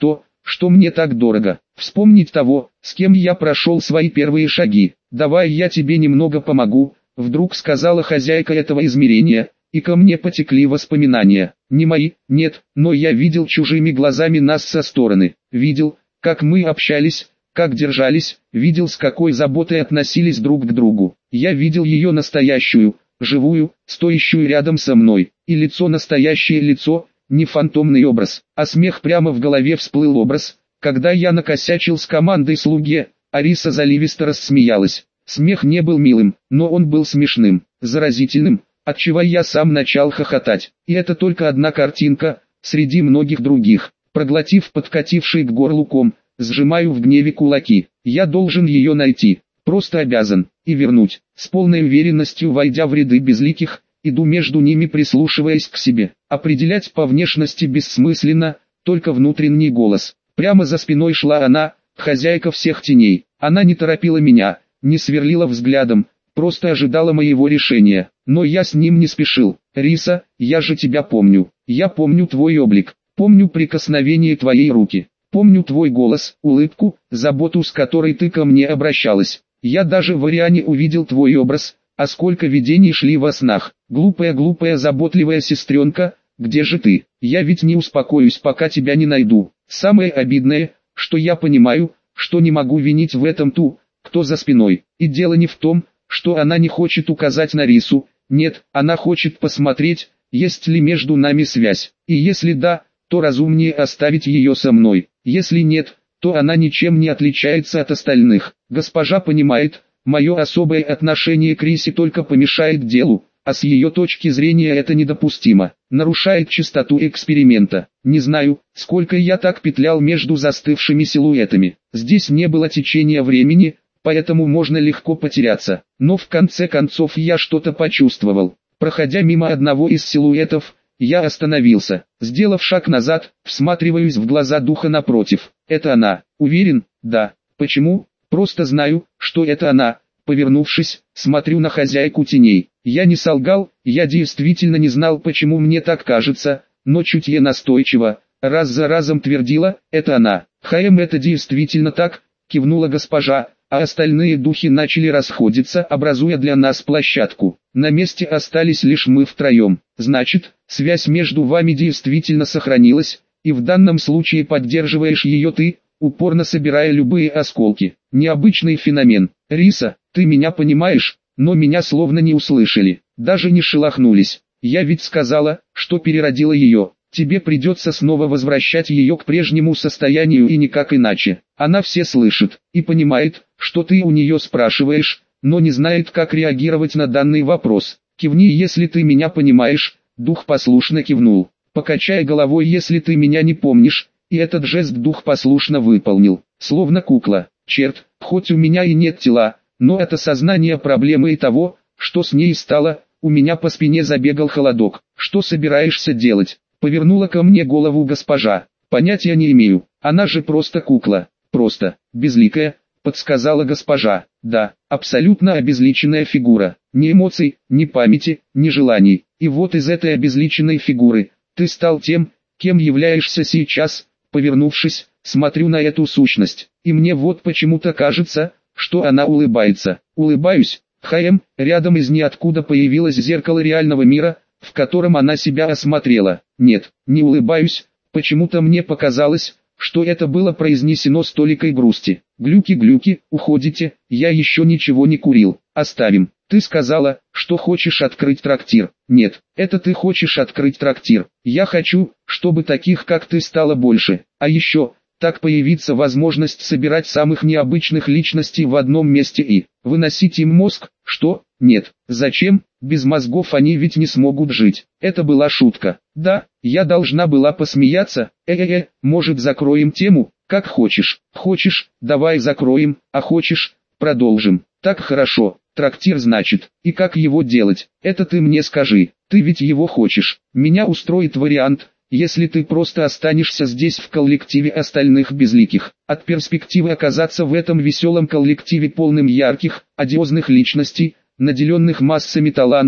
S1: что мне так дорого. Вспомнить того, с кем я прошел свои первые шаги. «Давай я тебе немного помогу», — вдруг сказала хозяйка этого измерения, и ко мне потекли воспоминания. Не мои, нет, но я видел чужими глазами нас со стороны. Видел, как мы общались, как держались, видел, с какой заботой относились друг к другу. Я видел ее настоящую, живую, стоящую рядом со мной, и лицо настоящее лицо, не фантомный образ, а смех прямо в голове всплыл образ, когда я накосячил с командой слуге, Ариса заливисто рассмеялась. Смех не был милым, но он был смешным, заразительным, отчего я сам начал хохотать. И это только одна картинка, среди многих других. Проглотив подкативший к горлу ком, сжимаю в гневе кулаки. Я должен ее найти, просто обязан, и вернуть. С полной уверенностью войдя в ряды безликих, иду между ними, прислушиваясь к себе. Определять по внешности бессмысленно, только внутренний голос. Прямо за спиной шла она, хозяйка всех теней. Она не торопила меня, не сверлила взглядом, просто ожидала моего решения. Но я с ним не спешил. «Риса, я же тебя помню. Я помню твой облик, помню прикосновение твоей руки, помню твой голос, улыбку, заботу, с которой ты ко мне обращалась. Я даже в Ариане увидел твой образ, а сколько видений шли во снах. Глупая-глупая заботливая сестренка, где же ты? Я ведь не успокоюсь, пока тебя не найду. Самое обидное, что я понимаю, что не могу винить в этом ту, кто за спиной. И дело не в том, что она не хочет указать на Рису. Нет, она хочет посмотреть, есть ли между нами связь. И если да, то разумнее оставить ее со мной. Если нет, то она ничем не отличается от остальных. Госпожа понимает, мое особое отношение к Рисе только помешает делу, а с ее точки зрения это недопустимо, нарушает чистоту эксперимента. Не знаю, сколько я так петлял между застывшими силуэтами. Здесь не было течения времени, поэтому можно легко потеряться. Но в конце концов я что-то почувствовал. Проходя мимо одного из силуэтов, я остановился. Сделав шаг назад, всматриваюсь в глаза духа напротив. Это она. Уверен? Да. Почему? Просто знаю, что это она. Повернувшись, смотрю на хозяйку теней. Я не солгал, я действительно не знал, почему мне так кажется, но чутье настойчиво, раз за разом твердила, это она. «Хаем, это действительно так», кивнула госпожа, а остальные духи начали расходиться, образуя для нас площадку. На месте остались лишь мы втроем. Значит, связь между вами действительно сохранилась, и в данном случае поддерживаешь ее ты, упорно собирая любые осколки. Необычный феномен. Риса, ты меня понимаешь, но меня словно не услышали, даже не шелохнулись. Я ведь сказала, что переродила ее. Тебе придется снова возвращать ее к прежнему состоянию и никак иначе. Она все слышит и понимает, что ты у нее спрашиваешь, но не знает, как реагировать на данный вопрос. Кивни, если ты меня понимаешь. Дух послушно кивнул. Покачай головой, если ты меня не помнишь. И этот жест дух послушно выполнил, словно кукла. Черт, хоть у меня и нет тела, но это сознание проблемы и того, что с ней стало, у меня по спине забегал холодок. Что собираешься делать? Повернула ко мне голову госпожа. Понятия не имею, она же просто кукла. Просто, безликая, подсказала госпожа. Да, абсолютно обезличенная фигура. Ни эмоций, ни памяти, ни желаний. И вот из этой обезличенной фигуры, ты стал тем, кем являешься сейчас. Повернувшись, смотрю на эту сущность, и мне вот почему-то кажется, что она улыбается. Улыбаюсь. Хаем, рядом из ниоткуда появилось зеркало реального мира, в котором она себя осмотрела. Нет, не улыбаюсь, почему-то мне показалось, что это было произнесено с толикой грусти. Глюки-глюки, уходите, я еще ничего не курил, оставим. Ты сказала, что хочешь открыть трактир. Нет, это ты хочешь открыть трактир. Я хочу, чтобы таких как ты стало больше. А еще, так появится возможность собирать самых необычных личностей в одном месте и выносить им мозг. Что? Нет. Зачем? Без мозгов они ведь не смогут жить. Это была шутка. Да, я должна была посмеяться. Э-э-э, может закроем тему? Как хочешь. Хочешь, давай закроем, а хочешь, продолжим. Так хорошо. Трактир значит, и как его делать, это ты мне скажи, ты ведь его хочешь. Меня устроит вариант, если ты просто останешься здесь в коллективе остальных безликих. От перспективы оказаться в этом веселом коллективе полным ярких, одиозных личностей, наделенных массами талантов,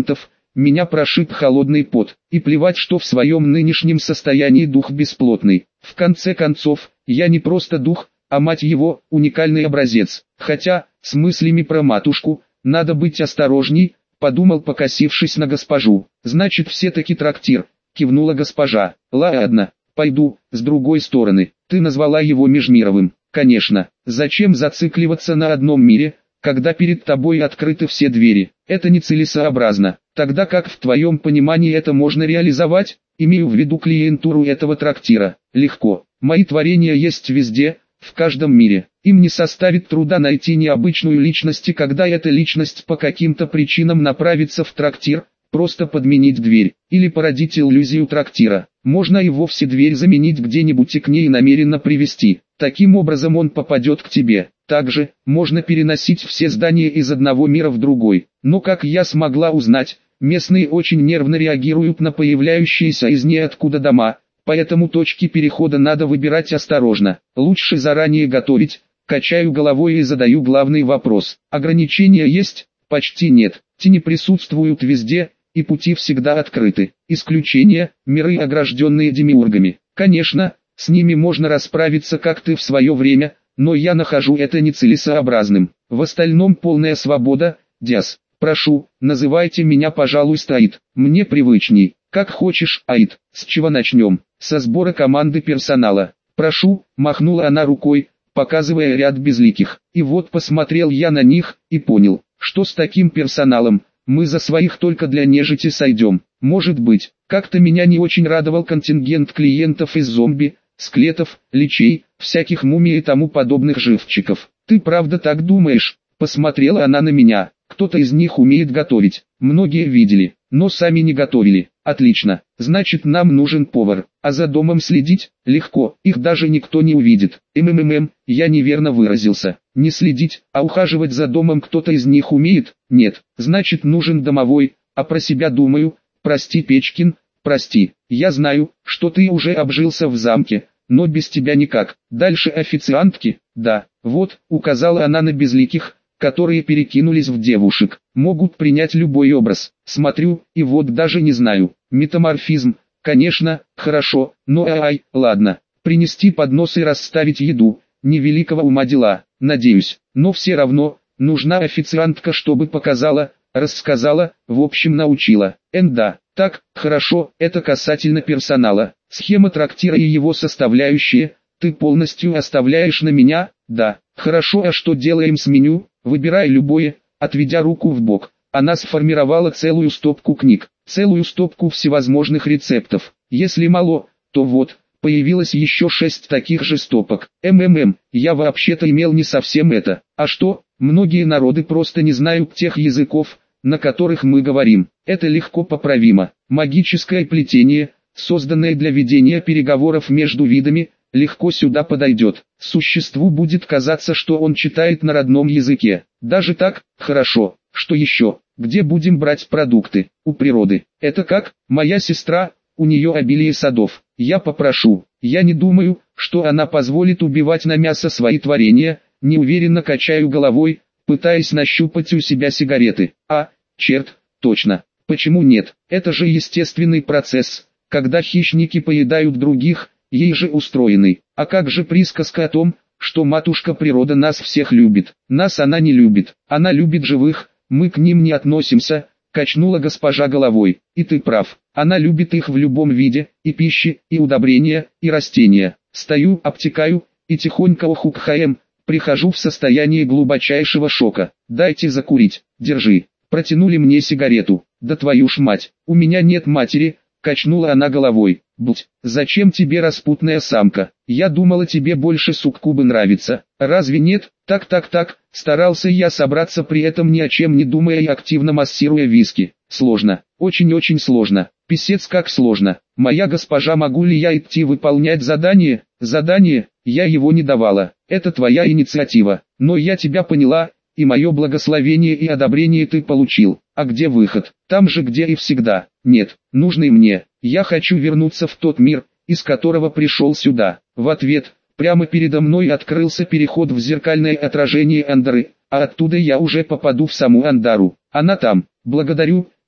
S1: меня прошиб холодный пот, и плевать, что в своем нынешнем состоянии дух бесплотный. В конце концов, я не просто дух, а мать его, уникальный образец. Хотя, с мыслями про матушку, надо быть осторожней, подумал, покосившись на госпожу. Значит, все-таки трактир, кивнула госпожа. Ладно, пойду, с другой стороны, ты назвала его межмировым. Конечно, зачем зацикливаться на одном мире, когда перед тобой открыты все двери? Это нецелесообразно. Тогда как в твоем понимании это можно реализовать? Имею в виду клиентуру этого трактира. Легко. Мои творения есть везде, в каждом мире. Им не составит труда найти необычную личность, и когда эта личность по каким-то причинам направится в трактир, просто подменить дверь, или породить иллюзию трактира. Можно и вовсе дверь заменить где-нибудь и к ней намеренно привести. Таким образом он попадет к тебе. Также, можно переносить все здания из одного мира в другой. Но как я смогла узнать, местные очень нервно реагируют на появляющиеся из ниоткуда дома, поэтому точки перехода надо выбирать осторожно. Лучше заранее готовить. Качаю головой и задаю главный вопрос. Ограничения есть? Почти нет. Тени присутствуют везде, и пути всегда открыты. Исключение – миры, огражденные демиургами. Конечно, с ними можно расправиться как ты в свое время, но я нахожу это нецелесообразным. В остальном полная свобода, Диас. Прошу, называйте меня, пожалуйста, Аид. Мне привычней. Как хочешь, Аид. С чего начнем? Со сбора команды персонала. Прошу, махнула она рукой, показывая ряд безликих. И вот посмотрел я на них, и понял, что с таким персоналом мы за своих только для нежити сойдем. Может быть, как-то меня не очень радовал контингент клиентов из зомби, скелетов, личей, всяких мумий и тому подобных живчиков. Ты правда так думаешь? Посмотрела она на меня. Кто-то из них умеет готовить. Многие видели, но сами не готовили. Отлично. Значит, нам нужен повар. А за домом следить? Легко. Их даже никто не увидит. МММ, я неверно выразился. Не следить, а ухаживать за домом кто-то из них умеет? Нет. Значит, нужен домовой. А про себя думаю. Прости, Печкин, прости. Я знаю, что ты уже обжился в замке, но без тебя никак. Дальше официантки? Да. Вот, указала она на безликих, которые перекинулись в девушек, могут принять любой образ. Смотрю, и вот даже не знаю. Метаморфизм, конечно, хорошо, но ай, ладно. Принести поднос и расставить еду, невеликого ума дела, надеюсь. Но все равно, нужна официантка, чтобы показала, рассказала, в общем научила. Энда, так, хорошо, это касательно персонала. Схема трактира и его составляющие, ты полностью оставляешь на меня? Да. Хорошо, а что делаем с меню? Выбирай любое, отведя руку в бок. Она сформировала целую стопку книг, целую стопку всевозможных рецептов. Если мало, то вот, появилось еще шесть таких же стопок. МММ, я вообще-то имел не совсем это. А что, многие народы просто не знают тех языков, на которых мы говорим. Это легко поправимо. Магическое плетение, созданное для ведения переговоров между видами, легко сюда подойдет. Существу будет казаться, что он читает на родном языке. Даже так, хорошо. Что еще? Где будем брать продукты? У природы. Это как? Моя сестра, у нее обилие садов. Я попрошу. Я не думаю, что она позволит убивать на мясо свои творения. Неуверенно качаю головой, пытаясь нащупать у себя сигареты. А, черт, точно. Почему нет? Это же естественный процесс, когда хищники поедают других. Ей же устроенный. А как же присказка о том, что матушка природа нас всех любит? Нас она не любит. Она любит живых, мы к ним не относимся, качнула госпожа головой. И ты прав. Она любит их в любом виде, и пищи, и удобрения, и растения. Стою, обтекаю, и тихонько охукхаем, прихожу в состояние глубочайшего шока. Дайте закурить, держи. Протянули мне сигарету. Да твою ж мать, у меня нет матери, качнула она головой. Будь, зачем тебе распутная самка? Я думала, тебе больше суккубы нравится. Разве нет? Так-так-так, старался я собраться, при этом ни о чем не думая и активно массируя виски. Сложно, очень-очень сложно. Писец как сложно. Моя госпожа, могу ли я идти выполнять задание? Задание? Я его не давала. Это твоя инициатива. Но я тебя поняла, и мое благословение и одобрение ты получил. А где выход? Там же, где и всегда. Нет, нужный мне. Я хочу вернуться в тот мир, из которого пришел сюда. В ответ, прямо передо мной открылся переход в зеркальное отражение Андары, а оттуда я уже попаду в саму Андару. Она там. Благодарю,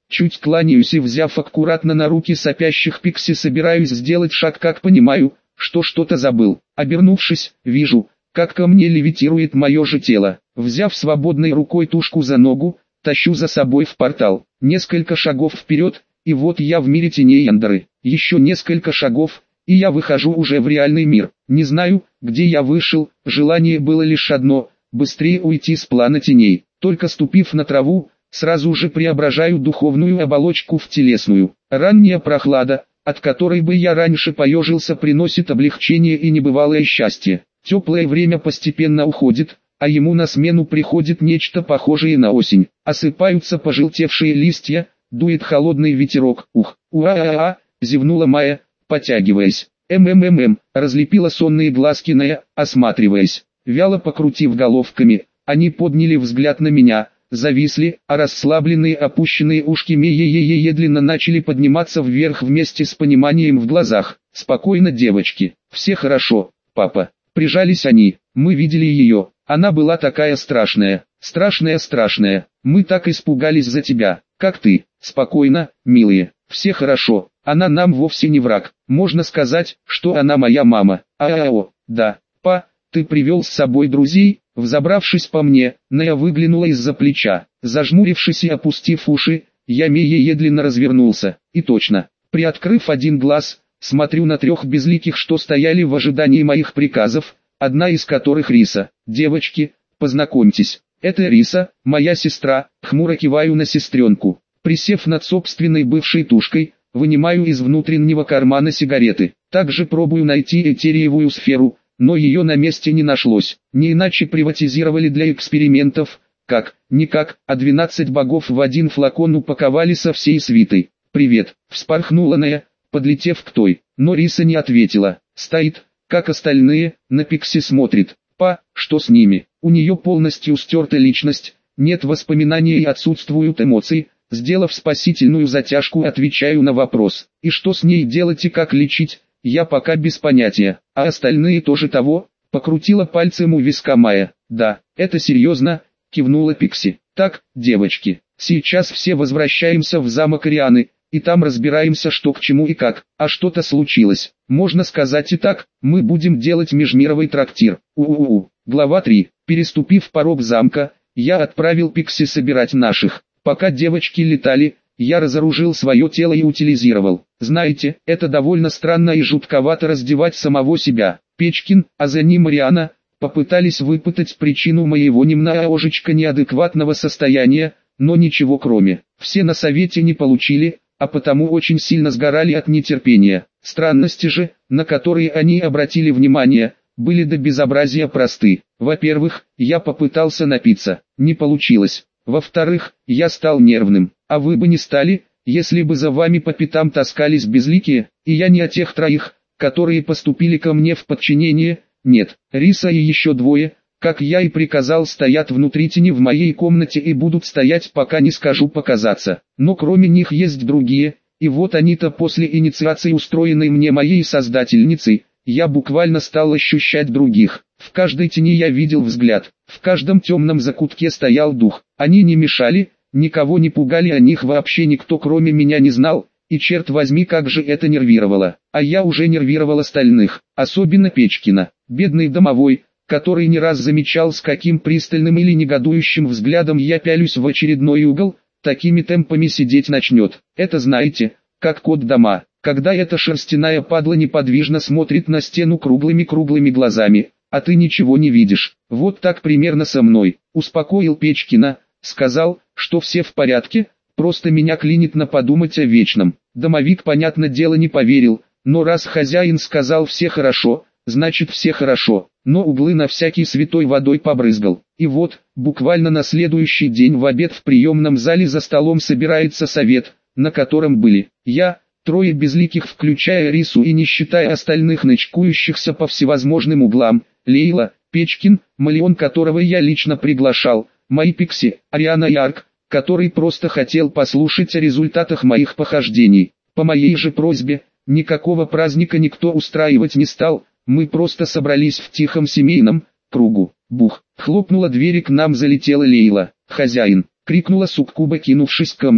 S1: чуть кланяюсь и, взяв аккуратно на руки сопящих Пикси, собираюсь сделать шаг, как понимаю, что что-то забыл. Обернувшись, вижу, как ко мне левитирует мое же тело. Взяв свободной рукой тушку за ногу, тащу за собой в портал. Несколько шагов вперед, и вот я в мире теней Эндеры. Еще несколько шагов, и я выхожу уже в реальный мир. Не знаю, где я вышел, желание было лишь одно – быстрее уйти с плана теней. Только ступив на траву, сразу же преображаю духовную оболочку в телесную. Ранняя прохлада, от которой бы я раньше поежился, приносит облегчение и небывалое счастье. Теплое время постепенно уходит, а ему на смену приходит нечто похожее на осень. Осыпаются пожелтевшие листья, дует холодный ветерок. Ух, уа-а-а, зевнула Майя, потягиваясь. «М-м-м-м», разлепила сонные глазки Ная, осматриваясь. Вяло покрутив головками, они подняли взгляд на меня, зависли, а расслабленные опущенные ушки Меи медленно начали подниматься вверх вместе с пониманием в глазах. «Спокойно, девочки, все хорошо, папа». Прижались они, мы видели ее, она была такая страшная, страшная-страшная, мы так испугались за тебя, как ты. Спокойно, милые, все хорошо, она нам вовсе не враг, можно сказать, что она моя мама. А-а-о, да, па, ты привел с собой друзей? Взобравшись по мне, Нея выглянула из-за плеча, зажмурившись и опустив уши, я медленно развернулся, и точно, приоткрыв один глаз, смотрю на трех безликих, что стояли в ожидании моих приказов, одна из которых Риса. «Девочки, познакомьтесь, это Риса, моя сестра», хмуро киваю на сестренку. Присев над собственной бывшей тушкой, вынимаю из внутреннего кармана сигареты. Также пробую найти этериевую сферу, но ее на месте не нашлось. Не иначе приватизировали для экспериментов, как, никак, а двенадцать богов в один флакон упаковали со всей свитой. «Привет», вспорхнула Нея, подлетев к той, но Риса не ответила. Стоит, как остальные, на Пикси смотрит. «Па, что с ними?» У нее полностью стерта личность, нет воспоминаний и отсутствуют эмоции. Сделав спасительную затяжку, отвечаю на вопрос. И что с ней делать и как лечить, я пока без понятия. А остальные тоже того? Покрутила пальцем у виска Майя. «Да, это серьезно», кивнула Пикси. «Так, девочки, сейчас все возвращаемся в замок Арианы, и там разбираемся, что к чему и как. А что-то случилось. Можно сказать и так, мы будем делать межмировый трактир». У-у-у. Глава три. Переступив порог замка, я отправил Пикси собирать наших. Пока девочки летали, я разоружил свое тело и утилизировал. Знаете, это довольно странно и жутковато раздевать самого себя. Печкин, а за ним Ариана, попытались выпытать причину моего немножечко неадекватного состояния, но ничего кроме. Все на совете не получили, а потому очень сильно сгорали от нетерпения. Странности же, на которые они обратили внимание, были до безобразия просты. Во-первых, я попытался напиться, не получилось. Во-вторых, я стал нервным, а вы бы не стали, если бы за вами по пятам таскались безликие, и я не о тех троих, которые поступили ко мне в подчинение. Нет, Риса и еще двое, как я и приказал, стоят внутри тени в моей комнате и будут стоять, пока не скажу показаться. Но кроме них есть другие, и вот они-то после инициации, устроенной мне моей создательницей, я буквально стал ощущать других. В каждой тени я видел взгляд, в каждом темном закутке стоял дух. Они не мешали, никого не пугали, о них вообще никто кроме меня не знал, и черт возьми, как же это нервировало. А я уже нервировал остальных, особенно Печкина, бедный домовой, который не раз замечал, с каким пристальным или негодующим взглядом я пялюсь в очередной угол, такими темпами сидеть начнет. Это знаете, как кот дома, когда эта шерстяная падла неподвижно смотрит на стену круглыми-круглыми глазами, а ты ничего не видишь. Вот так примерно со мной. Успокоил Печкина, сказал, что все в порядке, просто меня клинит на подумать о вечном. Домовик, понятно дело, не поверил, но раз хозяин сказал все хорошо, значит все хорошо, но углы на всякий святой водой побрызгал. И вот, буквально на следующий день в обед в приемном зале за столом собирается совет, на котором были я, трое безликих, включая Рису и не считая остальных нычкующихся по всевозможным углам, Лейла, Печкин, Малион, которого я лично приглашал, мои Пикси, Ариана и Арк, который просто хотел послушать о результатах моих похождений. По моей же просьбе, никакого праздника никто устраивать не стал, мы просто собрались в тихом семейном кругу. Бух, хлопнула дверь и к нам залетела Лейла. «Хозяин!» — крикнула суккуба, кинувшись ко мне.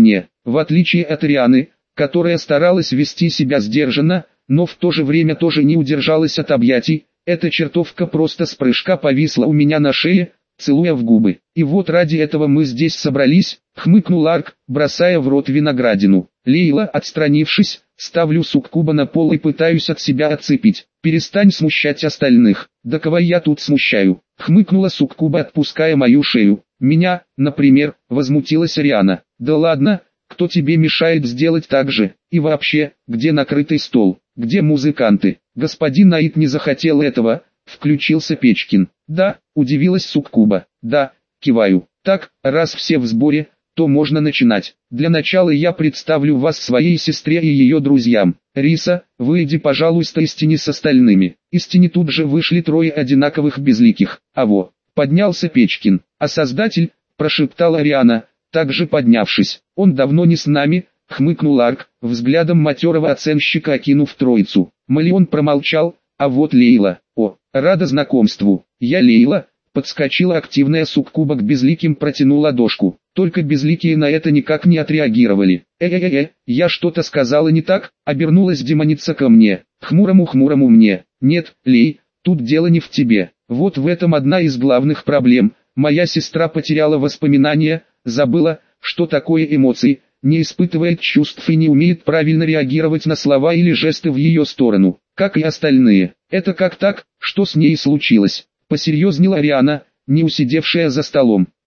S1: В отличие от Рианы, которая старалась вести себя сдержанно, но в то же время тоже не удержалась от объятий, эта чертовка просто с прыжка повисла у меня на шее, целуя в губы. «И вот ради этого мы здесь собрались», — хмыкнул Арк, бросая в рот виноградину. Лейла, отстранившись, ставлю суккуба на пол и пытаюсь от себя отцепить. «Перестань смущать остальных». «Да кого я тут смущаю?» — хмыкнула суккуба, отпуская мою шею. «Меня, например», — возмутилась Риана. «Да ладно, кто тебе мешает сделать так же? И вообще, где накрытый стол? Где музыканты?» «Господин Аид не захотел этого», — включился Печкин. «Да», — удивилась суккуба. «Да», — киваю. «Так, раз все в сборе, то можно начинать. Для начала я представлю вас своей сестре и ее друзьям. Риса, выйди, пожалуйста, из тени с остальными». Из тени тут же вышли трое одинаковых безликих. «А во!» — поднялся Печкин. «А создатель?» — прошептала Риана, также поднявшись. «Он давно не с нами», — хмыкнул Арк, взглядом матерого оценщика окинув троицу. Малион промолчал, а вот Лейла. «О, рада знакомству. Я Лейла», — подскочила активная суккуба к безликим, протянула ладошку. Только безликие на это никак не отреагировали. «Э-э-э, я что-то сказала не так?» — обернулась демоница ко мне. Хмурому-хмурому мне. «Нет, Лей, тут дело не в тебе. Вот в этом одна из главных проблем. Моя сестра потеряла воспоминания, забыла, что такое эмоции, не испытывает чувств и не умеет правильно реагировать на слова или жесты в ее сторону, как и остальные. Это как так, что с ней случилось?» — посерьезнела Риана, не усидевшая за столом.